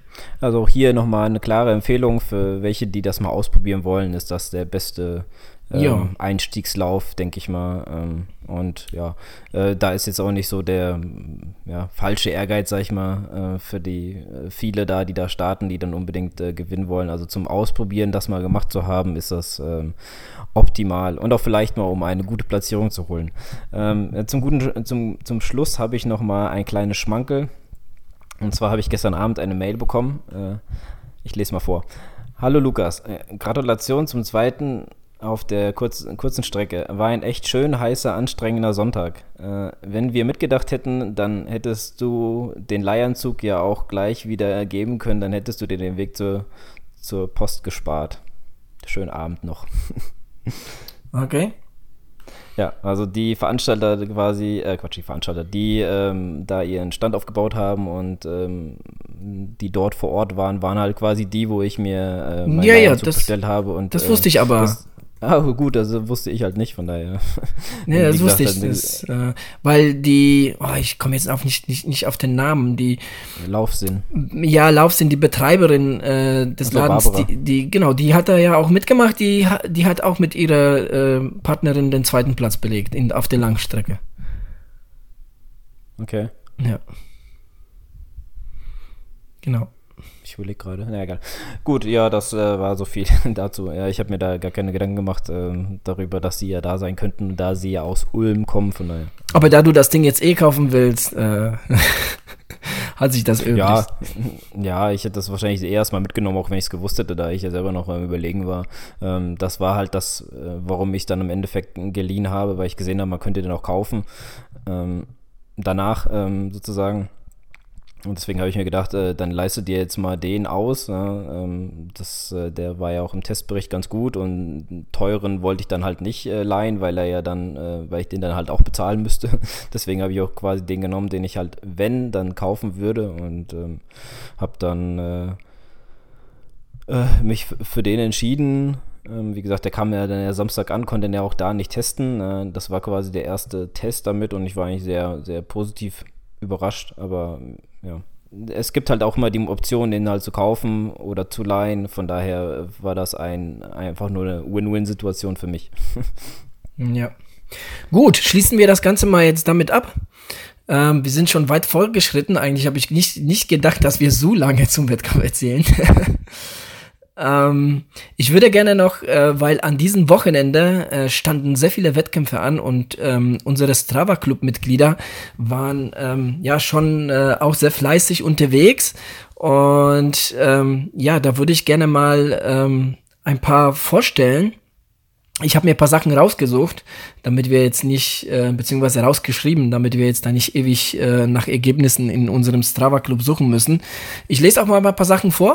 Also auch hier nochmal eine klare Empfehlung für welche, die das mal ausprobieren wollen, ist das der beste Ja. ähm, Einstiegslauf, denke ich mal. Ähm, und ja, äh, da ist jetzt auch nicht so der ja, falsche Ehrgeiz, sag ich mal, äh, für die äh, viele da, die da starten, die dann unbedingt äh, gewinnen wollen. Also zum Ausprobieren, das mal gemacht zu haben, ist das ähm, optimal. Und auch vielleicht mal, um eine gute Platzierung zu holen. Ähm, zum, guten, zum, zum Schluss habe ich noch mal ein kleines Schmankel. Und zwar habe ich gestern Abend eine Mail bekommen. Äh, ich lese mal vor. Hallo Lukas, äh, Gratulation zum zweiten auf der kurz, kurzen Strecke. War ein echt schön, heißer, anstrengender Sonntag. Äh, wenn wir mitgedacht hätten, dann hättest du den Leihanzug ja auch gleich wieder geben können. Dann hättest du dir den Weg zur, zur Post gespart. Schönen Abend noch. Okay. Ja, also die Veranstalter quasi, äh Quatsch, die Veranstalter, die ähm, da ihren Stand aufgebaut haben und ähm, die dort vor Ort waren, waren halt quasi die, wo ich mir äh, mein Ja, ja, Leihanzug das- bestellt habe. Und, Das äh, wusste ich aber. Das, ah, gut, also wusste ich halt nicht, von daher. Ja, Und das wie wusste gesagt, ich. Das, äh, weil die, oh, ich komme jetzt auf nicht, nicht, nicht auf den Namen, die, Laufsinn. ja, Laufsinn, die Betreiberin äh, des Ach so, Ladens, Barbara. die, die, genau, die hat da ja auch mitgemacht, die, ha- die hat auch mit ihrer äh, Partnerin den zweiten Platz belegt in, auf der Langstrecke. Okay. Ja. Genau. Ich überlege gerade. Na egal. Gut, ja, das äh, war so viel dazu. Ja, ich habe mir da gar keine Gedanken gemacht ähm, darüber, dass sie ja da sein könnten, da sie ja aus Ulm kommen, von daher. Aber da du das Ding jetzt eh kaufen willst, äh, hat sich das irgendwie. Ja, ja, ich hätte das wahrscheinlich eher erstmal mitgenommen, auch wenn ich es gewusst hätte, da ich ja selber noch am Überlegen war. Ähm, das war halt das, äh, warum ich dann im Endeffekt geliehen habe, weil ich gesehen habe, man könnte den auch kaufen. Ähm, danach ähm, sozusagen. Und deswegen habe ich mir gedacht, äh, dann leiste dir jetzt mal den aus. Ne? Ähm, das, äh, der war ja auch im Testbericht ganz gut und einen teuren wollte ich dann halt nicht äh, leihen, weil er ja dann, äh, weil ich den dann halt auch bezahlen müsste. Deswegen habe ich auch quasi den genommen, den ich halt, wenn, dann kaufen würde und ähm, habe dann äh, äh, mich f- für den entschieden. Ähm, wie gesagt, der kam ja dann ja Samstag an, konnte den ja auch da nicht testen. Äh, das war quasi der erste Test damit und ich war eigentlich sehr, sehr positiv überrascht, aber ja. Es gibt halt auch immer die Option, den halt zu kaufen oder zu leihen. Von daher war das ein, einfach nur eine Win-Win-Situation für mich. Ja. Gut, schließen wir das Ganze mal jetzt damit ab. Ähm, wir sind schon weit fortgeschritten. Eigentlich habe ich nicht, nicht gedacht, dass wir so lange zum Wettkampf erzählen. ähm, ich würde gerne noch, äh, weil an diesem Wochenende äh, standen sehr viele Wettkämpfe an und ähm, unsere Strava-Club-Mitglieder waren ähm, ja schon äh, auch sehr fleißig unterwegs. Und ähm, ja, da würde ich gerne mal ähm, ein paar vorstellen. Ich habe mir ein paar Sachen rausgesucht, damit wir jetzt nicht, äh, beziehungsweise rausgeschrieben, damit wir jetzt da nicht ewig äh, nach Ergebnissen in unserem Strava-Club suchen müssen. Ich lese auch mal ein paar Sachen vor.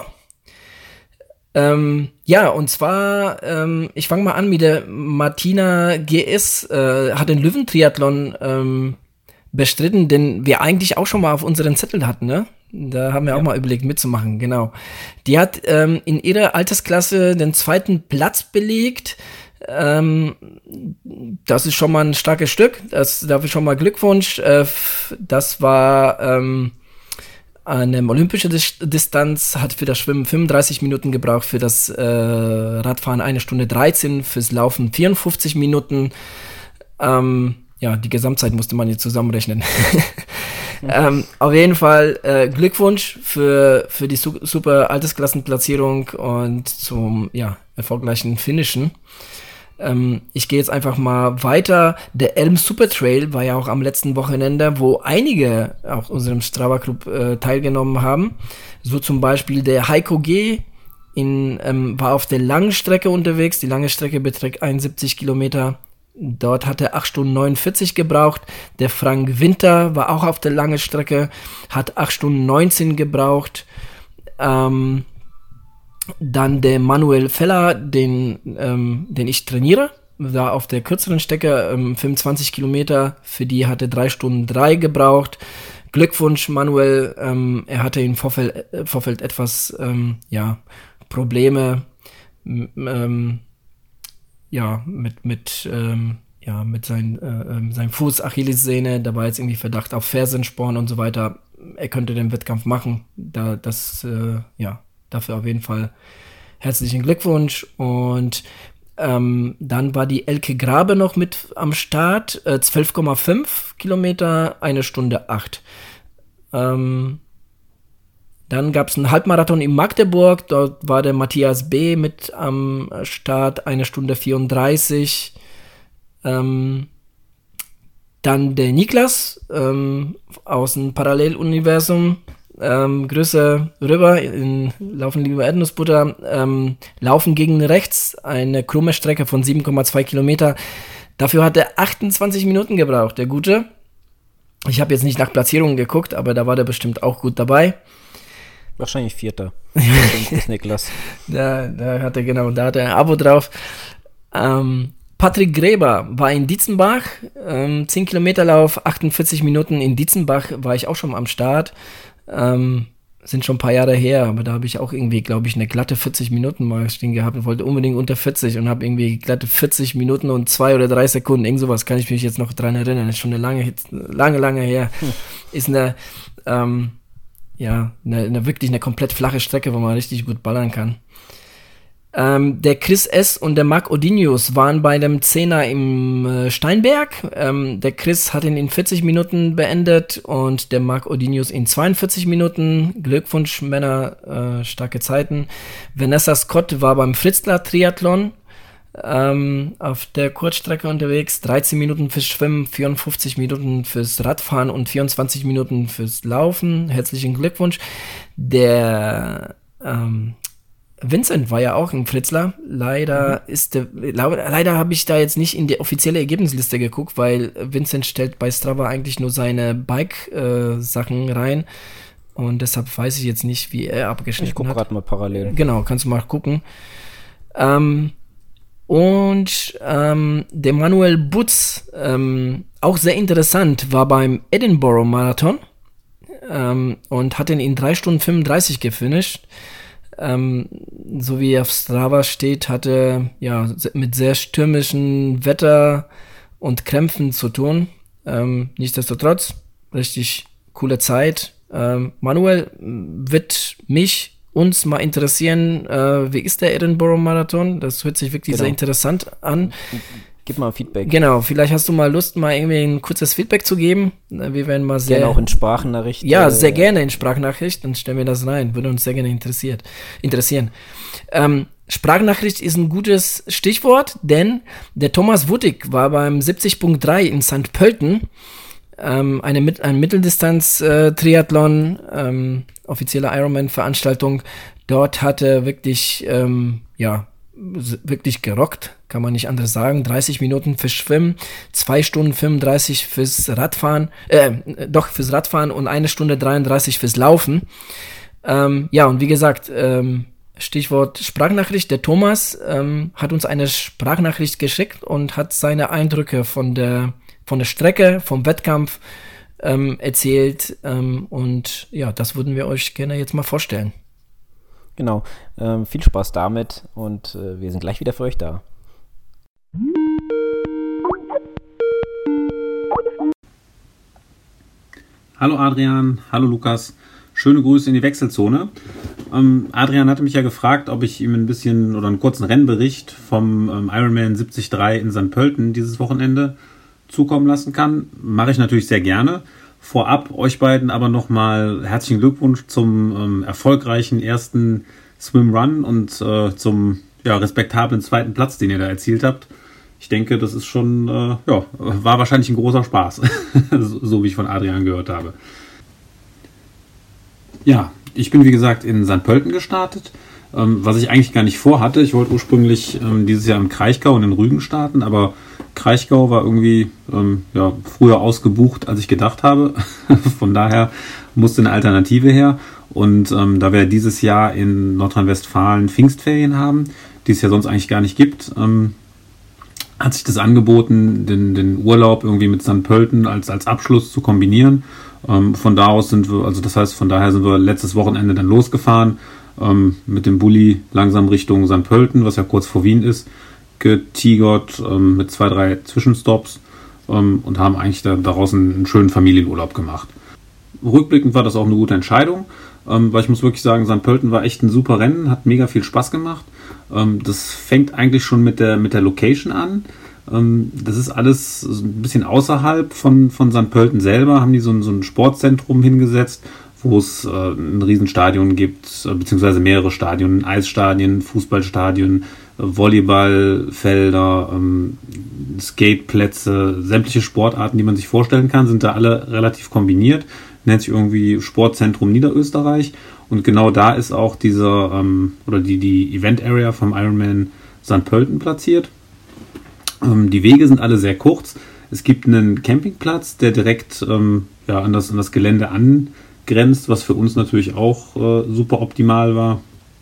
Ähm, ja, und zwar, ähm, ich fange mal an mit der Martina G S, äh, hat den Löwen-Triathlon ähm, bestritten, den wir eigentlich auch schon mal auf unseren Zettel hatten, ne? Da haben wir Ja. auch mal überlegt mitzumachen, genau. Die hat ähm, in ihrer Altersklasse den zweiten Platz belegt. Ähm, das ist schon mal ein starkes Stück. Das dafür schon mal Glückwunsch. Äh, f- das war ähm, eine olympische Dis Distanz, hat für das Schwimmen fünfunddreißig Minuten gebraucht, für das äh, Radfahren eine Stunde dreizehn, fürs Laufen vierundfünfzig Minuten. Ähm, ja, die Gesamtzeit musste man jetzt zusammenrechnen. ähm, auf jeden Fall äh, Glückwunsch für, für die su super Altersklassenplatzierung und zum ja, erfolgreichen Finishen. Ähm, ich gehe jetzt einfach mal weiter. Der Elm Super Trail war ja auch am letzten Wochenende, wo einige auf unserem Strava Club äh, teilgenommen haben. So zum Beispiel der Heiko G. In, ähm, war auf der langen Strecke unterwegs. Die lange Strecke beträgt einundsiebzig Kilometer. Dort hat er acht Stunden neunundvierzig gebraucht. Der Frank Winter war auch auf der langen Strecke, hat acht Stunden neunzehn gebraucht. Ähm, Dann der Manuel Feller, den, ähm, den ich trainiere, war auf der kürzeren Strecke, ähm, fünfundzwanzig Kilometer, für die hat er drei Stunden drei gebraucht. Glückwunsch, Manuel, ähm, er hatte im Vorfeld, äh, Vorfeld etwas, ähm, ja, Probleme, m- ähm, ja, mit, mit, ähm, ja, mit sein, äh, ähm, seinem Fuß, Achillessehne, da war jetzt irgendwie Verdacht auf Fersensporn und so weiter. Er könnte den Wettkampf machen, da, das, äh, ja, dafür auf jeden Fall herzlichen Glückwunsch. Und Ähm, dann war die Elke Grabe noch mit am Start, äh, zwölf Komma fünf Kilometer, eine Stunde acht. Ähm, dann gab es einen Halbmarathon in Magdeburg, dort war der Matthias B. mit am Start, eine Stunde vierunddreißig. Ähm, dann der Niklas ähm, aus dem Paralleluniversum. Ähm, Grüße rüber, in, laufen lieber Erdnussbutter, ähm, laufen gegen rechts, eine krumme Strecke von sieben Komma zwei Kilometer. Dafür hat er achtundzwanzig Minuten gebraucht, der Gute. Ich habe jetzt nicht nach Platzierungen geguckt, aber da war der bestimmt auch gut dabei. Wahrscheinlich Vierter. ist Niklas. Da, da hat er, genau, da hat er ein Abo drauf. Ähm, Patrick Gräber war in Dietzenbach, ähm, zehn Kilometer Lauf, achtundvierzig Minuten. In Dietzenbach war ich auch schon am Start. Ähm, sind schon ein paar Jahre her, aber da habe ich auch irgendwie, glaube ich, eine glatte vierzig Minuten mal stehen gehabt und wollte unbedingt unter vierzig und habe irgendwie glatte vierzig Minuten und zwei oder drei Sekunden, irgend sowas kann ich mich jetzt noch dran erinnern, das ist schon eine lange, lange, lange her. Hm. Ist eine, ähm, ja, eine, eine wirklich eine komplett flache Strecke, wo man richtig gut ballern kann. Ähm, der Chris S. und der Marc Odinius waren bei dem Zehner im äh, Steinberg. Ähm, der Chris hat ihn in vierzig Minuten beendet und der Marc Odinius in zweiundvierzig Minuten. Glückwunsch, Männer, äh, starke Zeiten. Vanessa Scott war beim Fritzlar Triathlon ähm, auf der Kurzstrecke unterwegs. dreizehn Minuten fürs Schwimmen, vierundfünfzig Minuten fürs Radfahren und vierundzwanzig Minuten fürs Laufen. Herzlichen Glückwunsch. Der ähm, Vincent war ja auch ein Fritzler. Leider mhm. ist der, leider habe ich da jetzt nicht in die offizielle Ergebnisliste geguckt, weil Vincent stellt bei Strava eigentlich nur seine Bike-Sachen äh, rein und deshalb weiß ich jetzt nicht, wie er abgeschnitten hat. Ich gucke gerade mal parallel. Genau, kannst du mal gucken. Ähm, und ähm, der Manuel Butz, ähm, auch sehr interessant, war beim Edinburgh Marathon ähm, und hat ihn in drei Stunden fünfunddreißig gefinisht. Ähm, so wie auf Strava steht, hatte ja mit sehr stürmischem Wetter und Krämpfen zu tun. Ähm, nichtsdestotrotz, richtig coole Zeit. Ähm, Manuel, wird mich, uns mal interessieren, äh, wie ist der Edinburgh Marathon? Das hört sich wirklich genau. sehr interessant an. Gib mal Feedback. Genau, vielleicht hast du mal Lust, mal irgendwie ein kurzes Feedback zu geben. Wir werden mal sehr... Gerne auch in Sprachnachricht. Ja, sehr äh, gerne in Sprachnachricht. Dann stellen wir das rein. Würde uns sehr gerne interessiert, interessieren. Ähm, Sprachnachricht ist ein gutes Stichwort, denn der Thomas Wuttig war beim siebzig Punkt drei in Sankt Pölten. Ähm, eine, ein Mitteldistanz-Triathlon, ähm, offizielle Ironman-Veranstaltung. Dort hat er wirklich, ähm, ja, wirklich gerockt, kann man nicht anders sagen. dreißig Minuten fürs Schwimmen, zwei Stunden fünfunddreißig fürs Radfahren, äh, doch fürs Radfahren und eine Stunde dreiunddreißig fürs Laufen. Ähm, ja, und wie gesagt, ähm, Stichwort Sprachnachricht, der Thomas ähm, hat uns eine Sprachnachricht geschickt und hat seine Eindrücke von der, von der Strecke, vom Wettkampf ähm, erzählt ähm, und ja, das würden wir euch gerne jetzt mal vorstellen. Genau, ähm, viel Spaß damit und äh, wir sind gleich wieder für euch da. Hallo Adrian, hallo Lukas, schöne Grüße in die Wechselzone. Ähm, Adrian hatte mich ja gefragt, ob ich ihm ein bisschen oder einen kurzen Rennbericht vom ähm, Ironman siebzig Komma drei in Sankt Pölten dieses Wochenende zukommen lassen kann. Mache ich natürlich sehr gerne. Vorab euch beiden aber nochmal herzlichen Glückwunsch zum ähm, erfolgreichen ersten Swim-Run und äh, zum ja, respektablen zweiten Platz, den ihr da erzielt habt. Ich denke, das ist schon, äh, ja, war wahrscheinlich ein großer Spaß, so, so wie ich von Adrian gehört habe. Ja, ich bin wie gesagt in Sankt Pölten gestartet, ähm, was ich eigentlich gar nicht vorhatte. Ich wollte ursprünglich ähm, dieses Jahr im Kraichgau und in Rügen starten, aber Kraichgau war irgendwie ähm, ja, früher ausgebucht, als ich gedacht habe. Von daher musste eine Alternative her. Und ähm, da wir dieses Jahr in Nordrhein-Westfalen Pfingstferien haben, die es ja sonst eigentlich gar nicht gibt, ähm, hat sich das angeboten, den, den Urlaub irgendwie mit Sankt Pölten als, als Abschluss zu kombinieren. Ähm, von da aus sind wir, also das heißt, von daher sind wir letztes Wochenende dann losgefahren, ähm, mit dem Bulli langsam Richtung Sankt Pölten, was ja kurz vor Wien ist, getigert ähm, mit zwei, drei Zwischenstops ähm, und haben eigentlich da, daraus einen, einen schönen Familienurlaub gemacht. Rückblickend war das auch eine gute Entscheidung, ähm, weil ich muss wirklich sagen, Sankt Pölten war echt ein super Rennen, hat mega viel Spaß gemacht. Ähm, das fängt eigentlich schon mit der, mit der Location an. Ähm, das ist alles ein bisschen außerhalb von, von Sankt Pölten selber, haben die so ein, so ein Sportzentrum hingesetzt, wo es äh, ein Riesenstadion gibt, äh, beziehungsweise mehrere Stadien, Eisstadien, Fußballstadien, äh, Volleyballfelder, ähm, Skateplätze, sämtliche Sportarten, die man sich vorstellen kann, sind da alle relativ kombiniert. Nennt sich irgendwie Sportzentrum Niederösterreich. Und genau da ist auch dieser, ähm, oder die, die Event Area vom Ironman Sankt Pölten platziert. Ähm, die Wege sind alle sehr kurz. Es gibt einen Campingplatz, der direkt ähm, ja, an, das, an das Gelände angrenzt, was für uns natürlich auch äh, super optimal war.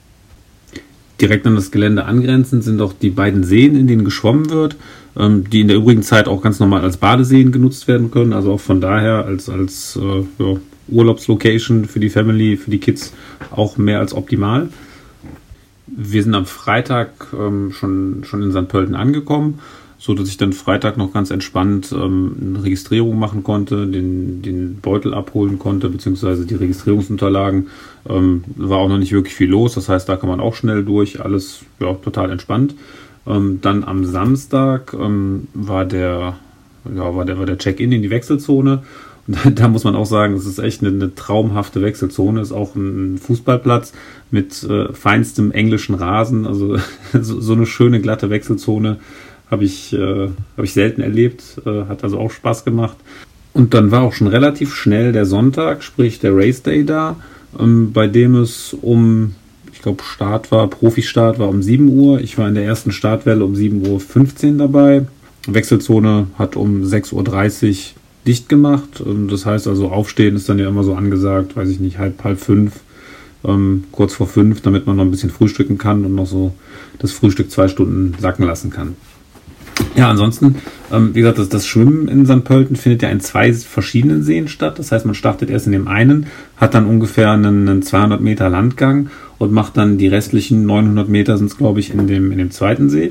Direkt an das Gelände angrenzend sind auch die beiden Seen, in denen geschwommen wird, ähm, die in der übrigen Zeit auch ganz normal als Badeseen genutzt werden können. Also auch von daher als, als äh, ja, Urlaubslocation für die Family, für die Kids auch mehr als optimal. Wir sind am Freitag ähm, schon, schon in Sankt Pölten angekommen, so dass ich dann Freitag noch ganz entspannt ähm, eine Registrierung machen konnte, den, den Beutel abholen konnte, beziehungsweise die Registrierungsunterlagen. Ähm, war auch noch nicht wirklich viel los, das heißt, da kann man auch schnell durch, alles ja, total entspannt. Ähm, dann am Samstag ähm, war der, ja, war der, war der Check-in in die Wechselzone. Und da, da muss man auch sagen, es ist echt eine, eine traumhafte Wechselzone, ist auch ein Fußballplatz mit äh, feinstem englischen Rasen, also so, so eine schöne glatte Wechselzone habe ich, äh, hab ich selten erlebt, äh, hat also auch Spaß gemacht. Und dann war auch schon relativ schnell der Sonntag, sprich der Race Day da, ähm, bei dem es um, ich glaube Start war, Profistart war um sieben Uhr, ich war in der ersten Startwelle um sieben Uhr fünfzehn dabei, Wechselzone hat um sechs Uhr dreißig dicht gemacht. Das heißt also, aufstehen ist dann ja immer so angesagt, weiß ich nicht, halb, halb fünf, ähm, kurz vor fünf, damit man noch ein bisschen frühstücken kann und noch so das Frühstück zwei Stunden sacken lassen kann. Ja, ansonsten, ähm, wie gesagt, das, das Schwimmen in Sankt Pölten findet ja in zwei verschiedenen Seen statt. Das heißt, man startet erst in dem einen, hat dann ungefähr einen, einen zweihundert Meter Landgang und macht dann die restlichen neunhundert Meter, sind es glaube ich, in dem, in dem zweiten See.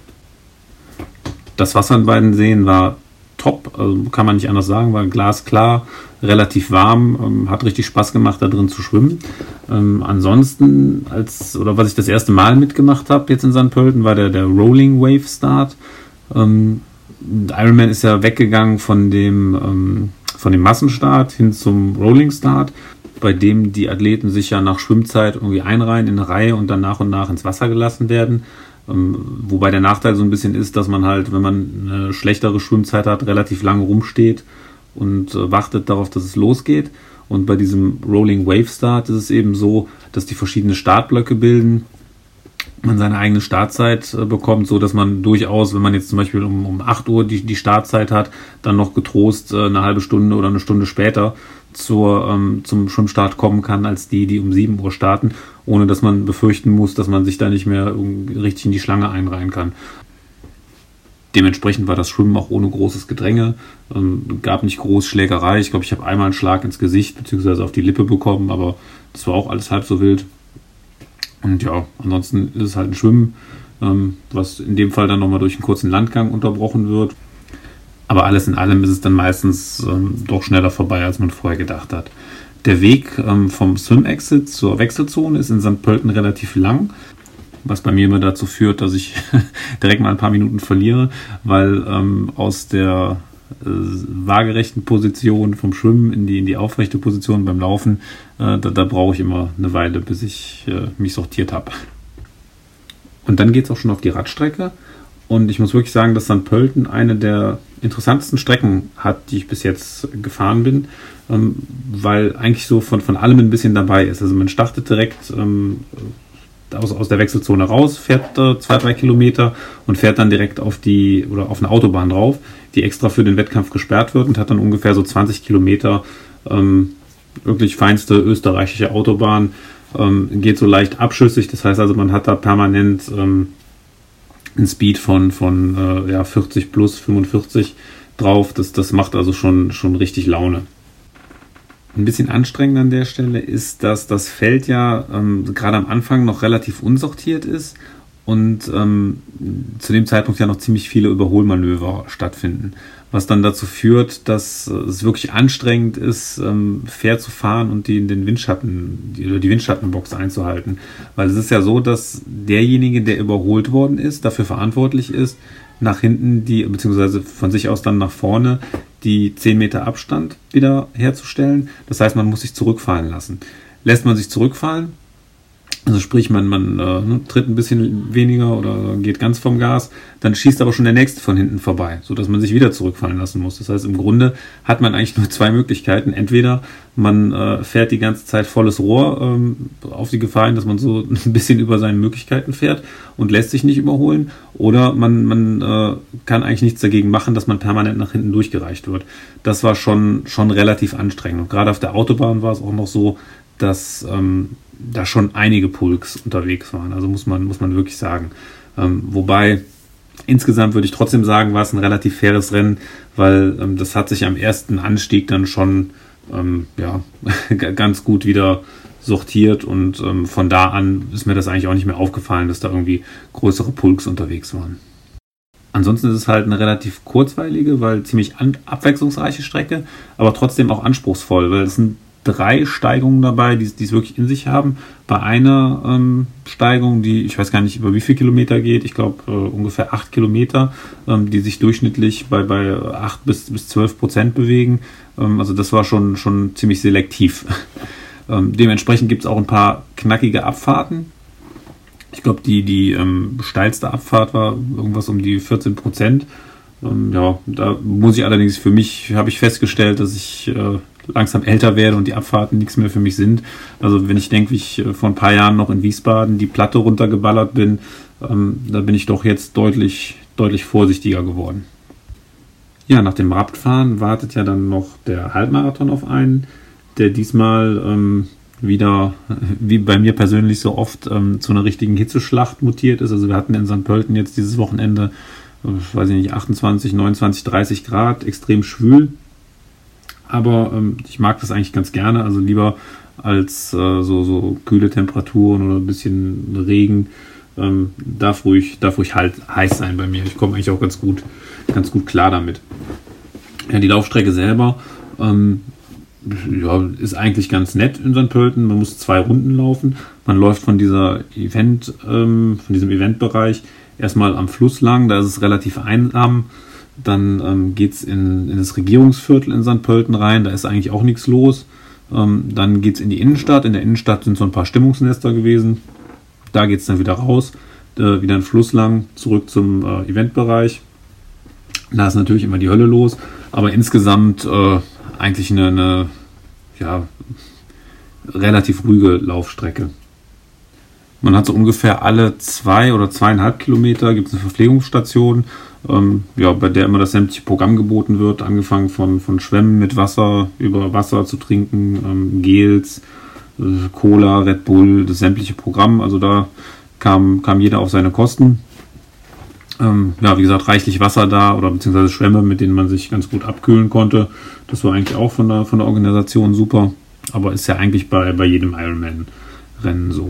Das Wasser in beiden Seen war top, also kann man nicht anders sagen, war glasklar, relativ warm, ähm, hat richtig Spaß gemacht, da drin zu schwimmen. Ähm, ansonsten, als oder was ich das erste Mal mitgemacht habe jetzt in Sankt Pölten, war der, der Rolling Wave Start. Ähm, Ironman ist ja weggegangen von dem, ähm, von dem Massenstart hin zum Rolling Start, bei dem die Athleten sich ja nach Schwimmzeit irgendwie einreihen in eine Reihe und dann nach und nach ins Wasser gelassen werden. Ähm, wobei der Nachteil so ein bisschen ist, dass man halt, wenn man eine schlechtere Schwimmzeit hat, relativ lange rumsteht und äh, wartet darauf, dass es losgeht. Und bei diesem Rolling Wave Start ist es eben so, dass die verschiedene Startblöcke bilden, man seine eigene Startzeit äh, bekommt, so dass man durchaus, wenn man jetzt zum Beispiel um, um acht Uhr die, die Startzeit hat, dann noch getrost äh, eine halbe Stunde oder eine Stunde später zur, ähm, zum Schwimmstart kommen kann, als die, die um sieben Uhr starten, ohne dass man befürchten muss, dass man sich da nicht mehr richtig in die Schlange einreihen kann. Dementsprechend war das Schwimmen auch ohne großes Gedränge, ähm, gab nicht groß Schlägerei. Ich glaube, ich habe einmal einen Schlag ins Gesicht bzw. auf die Lippe bekommen, aber das war auch alles halb so wild. Und ja, ansonsten ist es halt ein Schwimmen, ähm, was in dem Fall dann nochmal durch einen kurzen Landgang unterbrochen wird. Aber alles in allem ist es dann meistens ähm, doch schneller vorbei, als man vorher gedacht hat. Der Weg ähm, vom Swim-Exit zur Wechselzone ist in Sankt Pölten relativ lang, was bei mir immer dazu führt, dass ich direkt mal ein paar Minuten verliere, weil ähm, aus der äh, waagerechten Position vom Schwimmen in die, in die aufrechte Position beim Laufen, äh, da, da brauche ich immer eine Weile, bis ich äh, mich sortiert habe. Und dann geht es auch schon auf die Radstrecke. Und ich muss wirklich sagen, dass Sankt Pölten eine der interessantesten Strecken hat, die ich bis jetzt gefahren bin, ähm, weil eigentlich so von, von allem ein bisschen dabei ist. Also man startet direkt ähm, aus, aus der Wechselzone raus, fährt äh, zwei, drei Kilometer und fährt dann direkt auf die oder auf eine Autobahn drauf, die extra für den Wettkampf gesperrt wird und hat dann ungefähr so zwanzig Kilometer ähm, wirklich feinste österreichische Autobahn, ähm, geht so leicht abschüssig, das heißt also man hat da permanent ähm, ein Speed von, von äh, ja, vierzig plus, fünfundvierzig drauf. Das, das macht also schon, schon richtig Laune. Ein bisschen anstrengend an der Stelle ist, dass das Feld ja ähm, gerade am Anfang noch relativ unsortiert ist und ähm, zu dem Zeitpunkt ja noch ziemlich viele Überholmanöver stattfinden, was dann dazu führt, dass es wirklich anstrengend ist, ähm, fair zu fahren und die, den Windschatten, die, die Windschattenbox einzuhalten. Weil es ist ja so, dass derjenige, der überholt worden ist, dafür verantwortlich ist, nach hinten die, beziehungsweise von sich aus dann nach vorne, die zehn Meter Abstand wieder herzustellen. Das heißt, man muss sich zurückfallen lassen. Lässt man sich zurückfallen, also sprich, man, man äh, tritt ein bisschen weniger oder geht ganz vom Gas, dann schießt aber schon der Nächste von hinten vorbei, sodass man sich wieder zurückfallen lassen muss. Das heißt, im Grunde hat man eigentlich nur zwei Möglichkeiten. Entweder man äh, fährt die ganze Zeit volles Rohr ähm, auf die Gefahr hin, dass man so ein bisschen über seine Möglichkeiten fährt und lässt sich nicht überholen, oder man, man äh, kann eigentlich nichts dagegen machen, dass man permanent nach hinten durchgereicht wird. Das war schon, schon relativ anstrengend. Und gerade auf der Autobahn war es auch noch so, dass ähm, da schon einige Pulks unterwegs waren. Also muss man, muss man wirklich sagen. Ähm, wobei, insgesamt würde ich trotzdem sagen, war es ein relativ faires Rennen, weil ähm, das hat sich am ersten Anstieg dann schon ähm, ja, ganz gut wieder sortiert, und ähm, von da an ist mir das eigentlich auch nicht mehr aufgefallen, dass da irgendwie größere Pulks unterwegs waren. Ansonsten ist es halt eine relativ kurzweilige, weil ziemlich an- abwechslungsreiche Strecke, aber trotzdem auch anspruchsvoll, weil es sind drei Steigungen dabei, die, die es wirklich in sich haben. Bei einer ähm, Steigung, die, ich weiß gar nicht, über wie viel Kilometer geht, ich glaube äh, ungefähr acht Kilometer, ähm, die sich durchschnittlich bei, bei acht bis zwölf Prozent bewegen. Ähm, also das war schon, schon ziemlich selektiv. ähm, dementsprechend gibt es auch ein paar knackige Abfahrten. Ich glaube, die, die ähm, steilste Abfahrt war irgendwas um die vierzehn Prozent. Ähm, ja, da muss ich allerdings, für mich, habe ich festgestellt, dass ich äh, langsam älter werde und die Abfahrten nichts mehr für mich sind. Also wenn ich denke, wie ich vor ein paar Jahren noch in Wiesbaden die Platte runtergeballert bin, ähm, da bin ich doch jetzt deutlich, deutlich vorsichtiger geworden. Ja, nach dem Radfahren wartet ja dann noch der Halbmarathon auf einen, der diesmal ähm, wieder, wie bei mir persönlich so oft, ähm, zu einer richtigen Hitzeschlacht mutiert ist. Also wir hatten in Sankt Pölten jetzt dieses Wochenende, äh, weiß ich nicht, achtundzwanzig, neunundzwanzig, dreißig Grad, extrem schwül. Aber ähm, ich mag das eigentlich ganz gerne, also lieber als äh, so, so kühle Temperaturen oder ein bisschen Regen. Ähm, darf ruhig, darf ruhig halt heiß sein bei mir. Ich komme eigentlich auch ganz gut, ganz gut klar damit. Ja, die Laufstrecke selber ähm, ja, ist eigentlich ganz nett in Sankt Pölten. Man muss zwei Runden laufen. Man läuft von dieser Event, ähm, von diesem Eventbereich erstmal am Fluss lang. Da ist es relativ einsam. Dann ähm, geht es in, in das Regierungsviertel in Sankt Pölten rein, da ist eigentlich auch nichts los. Ähm, dann geht es in die Innenstadt, in der Innenstadt sind so ein paar Stimmungsnester gewesen. Da geht es dann wieder raus, äh, wieder einen Fluss lang, zurück zum äh, Eventbereich. Da ist natürlich immer die Hölle los, aber insgesamt äh, eigentlich eine, eine ja, relativ ruhige Laufstrecke. Man hat so ungefähr alle zwei oder zweieinhalb Kilometer gibt es eine Verpflegungsstation, ähm, ja, bei der immer das sämtliche Programm geboten wird, angefangen von, von Schwämmen mit Wasser, über Wasser zu trinken, ähm, Gels, äh, Cola, Red Bull, das sämtliche Programm. Also da kam, kam jeder auf seine Kosten. Ähm, ja, wie gesagt, reichlich Wasser da oder beziehungsweise Schwämme, mit denen man sich ganz gut abkühlen konnte. Das war eigentlich auch von der, von der Organisation super, aber ist ja eigentlich bei, bei jedem Ironman-Rennen so.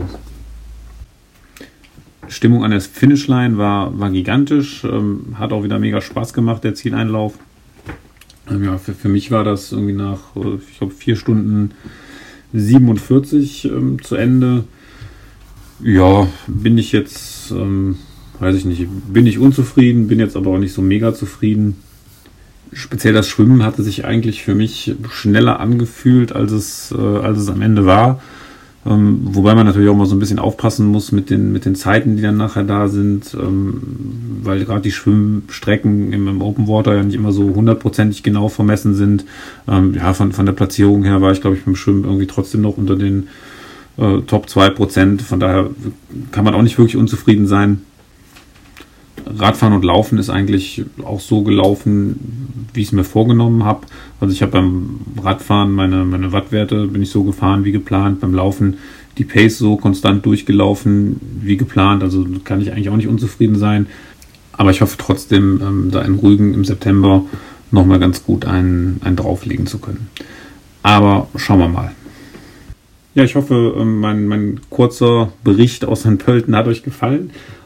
Stimmung an der Finishline war, war gigantisch, ähm, hat auch wieder mega Spaß gemacht, der Zieleinlauf. Ähm, ja, für, für mich war das irgendwie nach, ich glaube, vier Stunden siebenundvierzig ähm, zu Ende. Ja, bin ich jetzt, ähm, weiß ich nicht, bin ich unzufrieden, bin jetzt aber auch nicht so mega zufrieden. Speziell das Schwimmen hatte sich eigentlich für mich schneller angefühlt, als es, äh, als es am Ende war. Ähm, wobei man natürlich auch mal so ein bisschen aufpassen muss mit den, mit den Zeiten, die dann nachher da sind, ähm, weil gerade die Schwimmstrecken im, im Open Water ja nicht immer so hundertprozentig genau vermessen sind. Ähm, ja, von, von der Platzierung her war ich, glaube ich, beim Schwimmen irgendwie trotzdem noch unter den äh, Top zwei Prozent. Von daher kann man auch nicht wirklich unzufrieden sein. Radfahren und Laufen ist eigentlich auch so gelaufen, wie ich es mir vorgenommen habe. Also ich habe beim Radfahren meine, meine Wattwerte, bin ich so gefahren wie geplant. Beim Laufen die Pace so konstant durchgelaufen wie geplant. Also kann ich eigentlich auch nicht unzufrieden sein. Aber ich hoffe trotzdem, ähm, da in Rügen im September nochmal ganz gut einen, einen drauflegen zu können. Aber schauen wir mal. Ja, ich hoffe, ähm, mein, mein kurzer Bericht aus Sankt Pölten hat euch gefallen.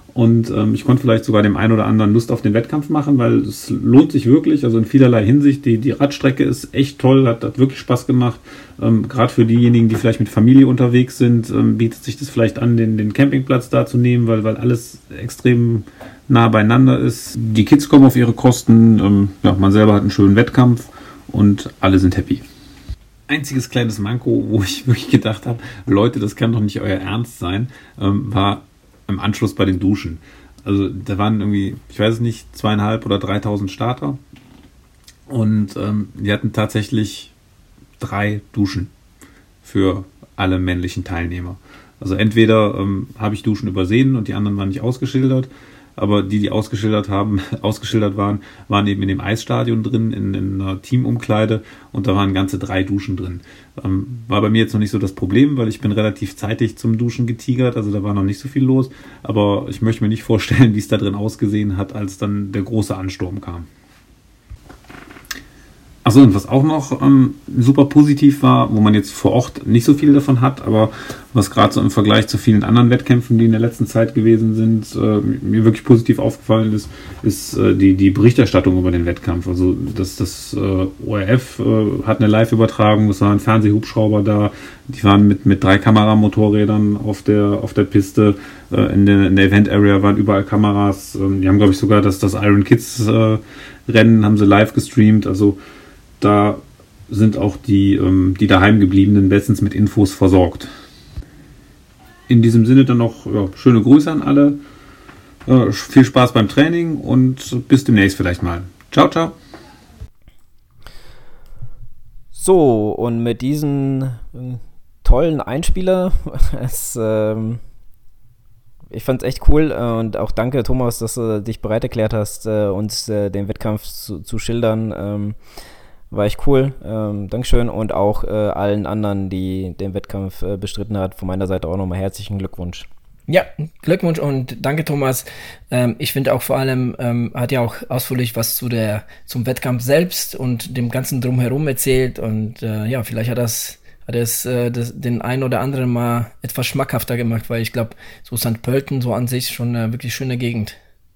Und ähm, ich konnte vielleicht sogar dem einen oder anderen Lust auf den Wettkampf machen, weil es lohnt sich wirklich, also in vielerlei Hinsicht. Die, die Radstrecke ist echt toll, hat, hat wirklich Spaß gemacht. Ähm, Gerade für diejenigen, die vielleicht mit Familie unterwegs sind, ähm, bietet sich das vielleicht an, den, den Campingplatz da zu nehmen, weil, weil alles extrem nah beieinander ist. Die Kids kommen auf ihre Kosten, ähm, ja, man selber hat einen schönen Wettkampf und alle sind happy. Einziges kleines Manko, wo ich wirklich gedacht habe, Leute, das kann doch nicht euer Ernst sein, ähm, war im Anschluss bei den Duschen. Also da waren irgendwie, ich weiß es nicht, zweieinhalb oder dreitausend Starter und ähm, die hatten tatsächlich drei Duschen für alle männlichen Teilnehmer. Also entweder ähm, habe ich Duschen übersehen und die anderen waren nicht ausgeschildert, aber die, die ausgeschildert haben, ausgeschildert waren, waren eben in dem Eisstadion drin, in, in einer Teamumkleide und da waren ganze drei Duschen drin. Ähm, war bei mir jetzt noch nicht so das Problem, weil ich bin relativ zeitig zum Duschen getigert, also da war noch nicht so viel los, aber ich möchte mir nicht vorstellen, wie es da drin ausgesehen hat, als dann der große Ansturm kam. Achso, und was auch noch ähm, super positiv war, wo man jetzt vor Ort nicht so viel davon hat, aber was gerade so im Vergleich zu vielen anderen Wettkämpfen, die in der letzten Zeit gewesen sind, äh, mir wirklich positiv aufgefallen ist, ist äh, die, die Berichterstattung über den Wettkampf. Also das, das äh, O R F äh, hat eine Live-Übertragung, es waren Fernsehhubschrauber da, die waren mit, mit drei Kameramotorrädern auf der, auf der Piste, äh, in der, in der Event-Area waren überall Kameras, äh, die haben, glaube ich, sogar das, das Iron Kids äh, Rennen haben sie live gestreamt, also da sind auch die, ähm, die daheim gebliebenen bestens mit Infos versorgt. In diesem Sinne dann noch ja, schöne Grüße an alle, äh, viel Spaß beim Training und bis demnächst vielleicht mal. Ciao, ciao. So, und mit diesen äh, tollen Einspieler, es, ähm, ich fand es echt cool äh, und auch danke, Thomas, dass du dich bereit erklärt hast, äh, uns äh, den Wettkampf zu, zu schildern. Ähm, War echt cool. Ähm, Dankeschön. Und auch äh, allen anderen, die den Wettkampf äh, bestritten hat, von meiner Seite auch nochmal herzlichen Glückwunsch. Ja, Glückwunsch und danke, Thomas. Ähm, ich finde auch vor allem, ähm, hat ja auch ausführlich was zu der, zum Wettkampf selbst und dem ganzen Drumherum erzählt. Und äh, ja, vielleicht hat das, hat es äh, das, den einen oder anderen mal etwas schmackhafter gemacht, weil ich glaube, so Sankt Pölten, so an sich schon eine wirklich schöne Gegend.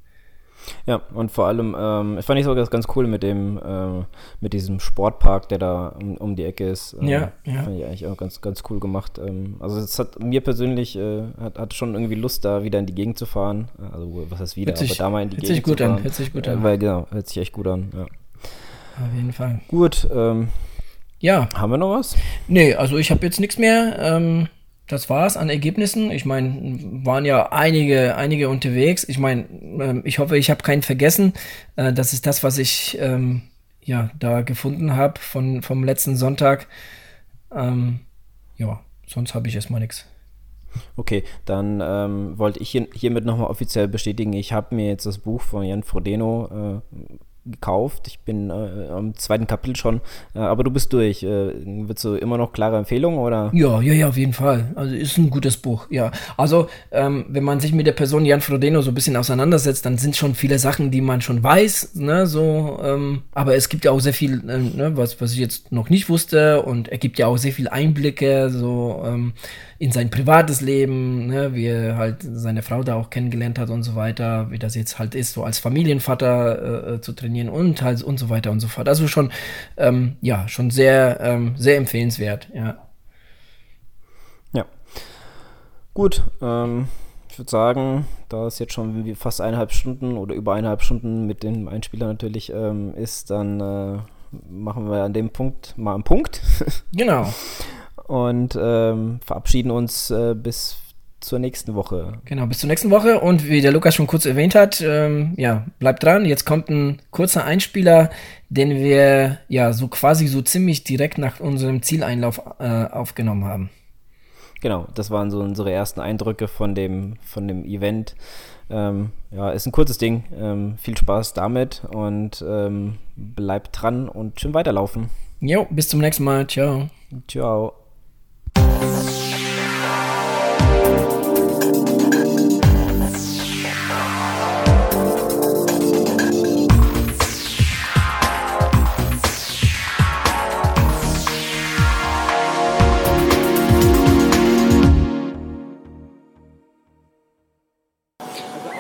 Ja, und vor allem, ähm, fand ich sogar ganz cool mit dem, äh, mit diesem Sportpark, der da um, um die Ecke ist. Ähm, ja, ja. Fand ich eigentlich auch ganz, ganz cool gemacht. Ähm, also es hat mir persönlich, äh, hat, hat schon irgendwie Lust, da wieder in die Gegend zu fahren. Also was heißt wieder, hört sich, aber da mal in die hört Gegend sich gut zu fahren. An, hört sich gut an. Äh, weil genau, hört sich echt gut an, ja. Auf jeden Fall. Gut, ähm, ja. Haben wir noch was? Nee, also ich habe jetzt nichts mehr. Ähm, Das war's an Ergebnissen. Ich meine, waren ja einige, einige unterwegs. Ich meine, ähm, ich hoffe, ich habe keinen vergessen. Äh, das ist das, was ich ähm, ja da gefunden habe von vom letzten Sonntag. Ähm, ja, sonst habe ich erstmal nichts. Okay, dann ähm, wollte ich hier, hiermit nochmal offiziell bestätigen, ich habe mir jetzt das Buch von Jan Frodeno äh, gekauft. Ich bin äh, am zweiten Kapitel schon, äh, aber du bist durch. Äh, willst du immer noch klare Empfehlungen, oder? Ja, ja, ja, auf jeden Fall. Also ist ein gutes Buch, ja. Also, ähm, wenn man sich mit der Person Jan Frodeno so ein bisschen auseinandersetzt, dann sind schon viele Sachen, die man schon weiß, ne, so, ähm, aber es gibt ja auch sehr viel, ähm, ne, was, was ich jetzt noch nicht wusste, und er gibt ja auch sehr viel Einblicke, so, ähm, in sein privates Leben, ne, wie er halt seine Frau da auch kennengelernt hat und so weiter, wie das jetzt halt ist, so als Familienvater äh, zu trainieren und halt und so weiter und so fort. Also schon, ähm, ja, schon sehr, ähm, sehr empfehlenswert, ja. Ja. Gut, ähm, ich würde sagen, da es jetzt schon fast eineinhalb Stunden oder über eineinhalb Stunden mit dem Einspieler natürlich ähm, ist, dann äh, machen wir an dem Punkt mal einen Punkt. Genau. Und ähm, verabschieden uns äh, bis zur nächsten Woche. Genau, bis zur nächsten Woche. Und wie der Lukas schon kurz erwähnt hat, ähm, ja, bleibt dran. Jetzt kommt ein kurzer Einspieler, den wir ja so quasi so ziemlich direkt nach unserem Zieleinlauf äh, aufgenommen haben. Genau, das waren so unsere ersten Eindrücke von dem, von dem Event. Ähm, ja, ist ein kurzes Ding. Ähm, viel Spaß damit und ähm, bleibt dran und schön weiterlaufen. Jo, bis zum nächsten Mal. Ciao. Ciao.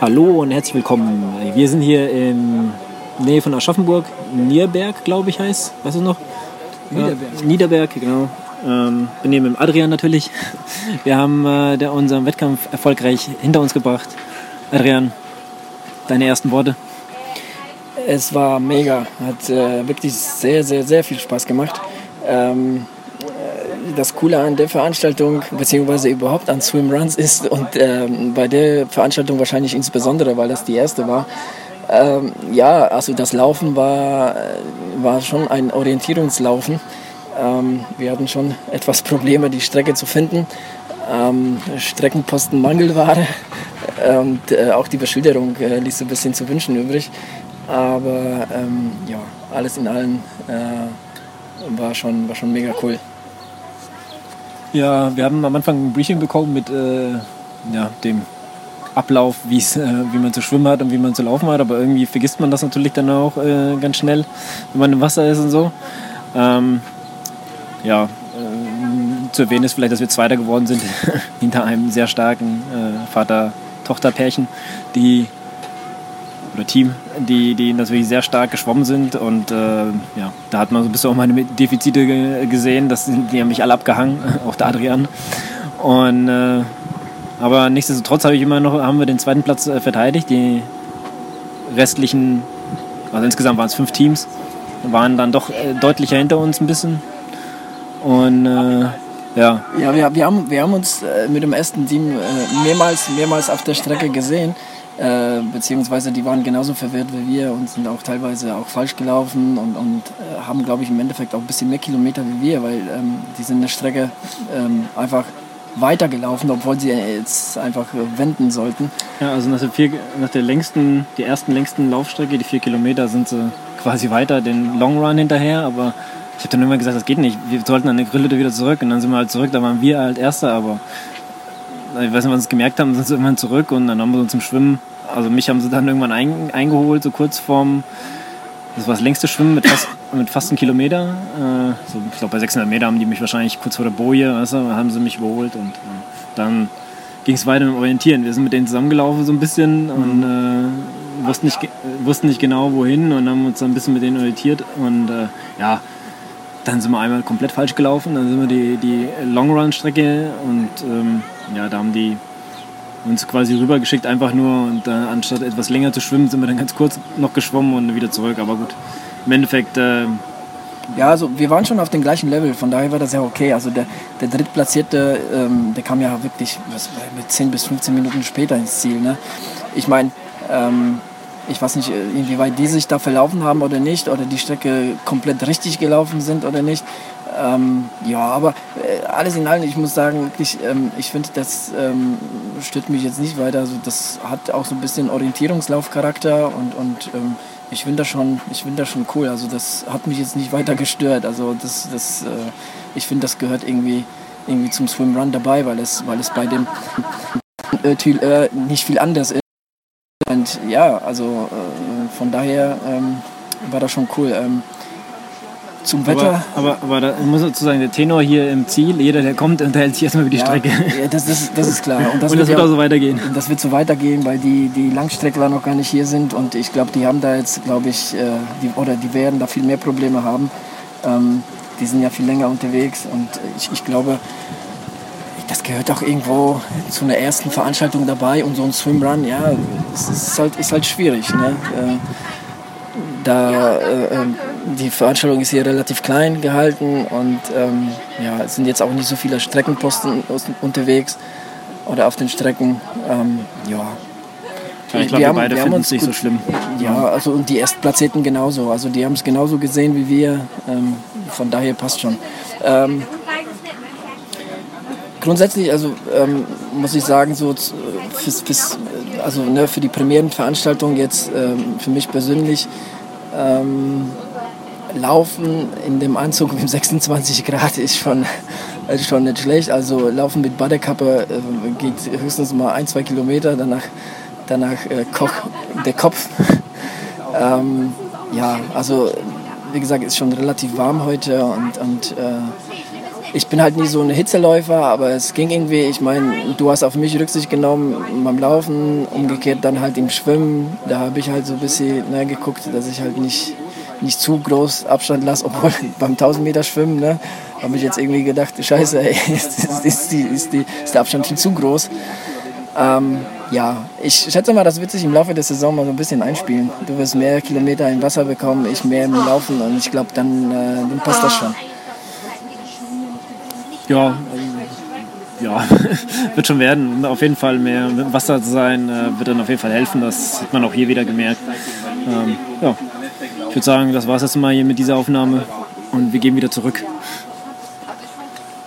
Hallo und herzlich willkommen. Wir sind hier in Nähe von Aschaffenburg, Nierberg, glaube ich, heißt. Weißt du noch? Niederberg. Äh, Niederberg, genau. Ähm, bin hier mit dem Adrian natürlich. Wir haben äh, der, unseren Wettkampf erfolgreich hinter uns gebracht. Adrian, deine ersten Worte? Es war mega. Hat äh, wirklich sehr, sehr, sehr viel Spaß gemacht. Ähm, das Coole an der Veranstaltung, beziehungsweise überhaupt an Swimruns ist, und ähm, bei der Veranstaltung wahrscheinlich insbesondere, weil das die erste war, ähm, ja, also das Laufen war, war schon ein Orientierungslaufen. Ähm, wir hatten schon etwas Probleme, die Strecke zu finden. Ähm, Streckenposten Mangelware und äh, auch die Beschilderung äh, ließ ein bisschen zu wünschen übrig. Aber ähm, ja, alles in allem äh, war, schon, war schon mega cool. Ja, wir haben am Anfang ein Briefing bekommen mit äh, ja, dem Ablauf, wie's, äh, wie man zu schwimmen hat und wie man zu laufen hat, aber irgendwie vergisst man das natürlich dann auch äh, ganz schnell, wenn man im Wasser ist und so. Ähm, ja, äh, zu erwähnen ist vielleicht, dass wir Zweiter geworden sind hinter einem sehr starken äh, Vater-Tochter-Pärchen, die oder Team, die, die natürlich sehr stark geschwommen sind, und äh, ja, da hat man so ein bisschen auch meine Defizite ge- gesehen, das, die haben mich alle abgehangen, auch der Adrian. Und, äh, aber nichtsdestotrotz habe ich immer noch, haben wir den zweiten Platz äh, verteidigt. Die restlichen, also insgesamt waren es fünf Teams, waren dann doch äh, deutlicher hinter uns ein bisschen. Und äh, ja. Ja, wir, wir, haben, wir haben uns äh, mit dem ersten Team äh, mehrmals, mehrmals auf der Strecke gesehen. Äh, beziehungsweise die waren genauso verwirrt wie wir und sind auch teilweise auch falsch gelaufen und, und äh, haben, glaube ich, im Endeffekt auch ein bisschen mehr Kilometer wie wir, weil ähm, die sind eine Strecke ähm, einfach weitergelaufen, obwohl sie jetzt einfach äh, wenden sollten. Ja, also nach der, vier, nach der längsten, die ersten längsten Laufstrecke, die vier Kilometer, sind sie quasi weiter den Long Run hinterher, aber ich habe dann irgendwann gesagt, das geht nicht, wir sollten an der Grillhütte wieder zurück, und dann sind wir halt zurück, da waren wir halt Erster, aber ich weiß nicht, wann sie es gemerkt haben, sind sie irgendwann zurück, und dann haben wir uns zum Schwimmen, also mich haben sie dann irgendwann ein, eingeholt, so kurz vorm, das war das längste Schwimmen mit fast, mit fast einem Kilometer, äh, so, ich glaube bei sechshundert Meter haben die mich wahrscheinlich kurz vor der Boje, weißt du, haben sie mich überholt, und äh, dann ging es weiter mit dem Orientieren. Wir sind mit denen zusammengelaufen so ein bisschen und äh, wussten, nicht, wussten nicht genau wohin, und haben uns dann ein bisschen mit denen orientiert, und äh, ja, dann sind wir einmal komplett falsch gelaufen, dann sind wir die, die Long-Run-Strecke, und ähm, ja, da haben die uns quasi rübergeschickt, einfach nur, und äh, anstatt etwas länger zu schwimmen, sind wir dann ganz kurz noch geschwommen und wieder zurück, aber gut, im Endeffekt... Äh, ja, also wir waren schon auf dem gleichen Level, von daher war das ja okay. Also der, der Drittplatzierte, ähm, der kam ja wirklich was, mit zehn bis fünfzehn Minuten später ins Ziel. Ne? Ich meine, ähm, ich weiß nicht, inwieweit die sich da verlaufen haben oder nicht, oder die Strecke komplett richtig gelaufen sind oder nicht. Ähm, ja, aber äh, alles in allem, ich muss sagen, wirklich, ähm, ich finde, das ähm, stört mich jetzt nicht weiter. Also das hat auch so ein bisschen Orientierungslaufcharakter, und, und ähm, ich finde das schon, ich finde das schon cool. Also das hat mich jetzt nicht weiter gestört. Also das, das, äh, ich finde, das gehört irgendwie, irgendwie zum Swimrun dabei, weil es, weil es bei dem äh, nicht viel anders ist. Und ja, also äh, von daher ähm, war das schon cool. Ähm, zum Wetter. Aber, aber, aber da muss man dazu sagen, der Tenor hier im Ziel, jeder, der kommt, unterhält sich erstmal über die ja, Strecke. Ja, das, das, das ist klar. Und das, und das wird, wird auch so weitergehen. Und das wird so weitergehen, weil die, die Langstreckler noch gar nicht hier sind, und ich glaube, die haben da jetzt, glaube ich, äh, die, oder die werden da viel mehr Probleme haben. Ähm, die sind ja viel länger unterwegs, und ich, ich glaube, das gehört auch irgendwo zu einer ersten Veranstaltung dabei, und so ein Swimrun, ja, es ist halt, ist halt schwierig. Ne? Äh, da, äh, die Veranstaltung ist hier relativ klein gehalten, und ähm, ja, es sind jetzt auch nicht so viele Streckenposten unterwegs oder auf den Strecken. Ähm, ja. Ja, ich glaube, wir, wir beide finden es nicht gut, so schlimm. Ja, also und die Erstplatzierten genauso. Also die haben es genauso gesehen wie wir. Ähm, von daher passt schon. Ähm, grundsätzlich, also ähm, muss ich sagen, so fürs, fürs, also ne, für die Premierenveranstaltung jetzt ähm, für mich persönlich ähm, Laufen in dem Anzug mit sechsundzwanzig Grad ist schon, ist schon nicht schlecht. Also Laufen mit Badekappe äh, geht höchstens mal ein, zwei Kilometer, danach, danach äh, kocht der Kopf. ähm, ja, also wie gesagt, ist schon relativ warm heute, und, und äh, ich bin halt nie so ein Hitzeläufer, aber es ging irgendwie. Ich meine, du hast auf mich Rücksicht genommen beim Laufen, umgekehrt dann halt im Schwimmen. Da habe ich halt so ein bisschen ne, geguckt, dass ich halt nicht, nicht zu groß Abstand lasse, obwohl beim tausend Meter Schwimmen ne, habe ich jetzt irgendwie gedacht, scheiße, ey, ist, ist, ist, die, ist, die, ist der Abstand viel zu groß. Ähm, ja, ich schätze mal, das wird sich im Laufe der Saison mal so ein bisschen einspielen. Du wirst mehr Kilometer im Wasser bekommen, ich mehr im Laufen und ich glaube, dann, äh, dann passt das schon. Ja, ja, wird schon werden. Auf jeden Fall mehr mit Wasser zu sein, äh, wird dann auf jeden Fall helfen. Das hat man auch hier wieder gemerkt. Ähm, ja, ich würde sagen, das war es jetzt mal hier mit dieser Aufnahme und wir gehen wieder zurück.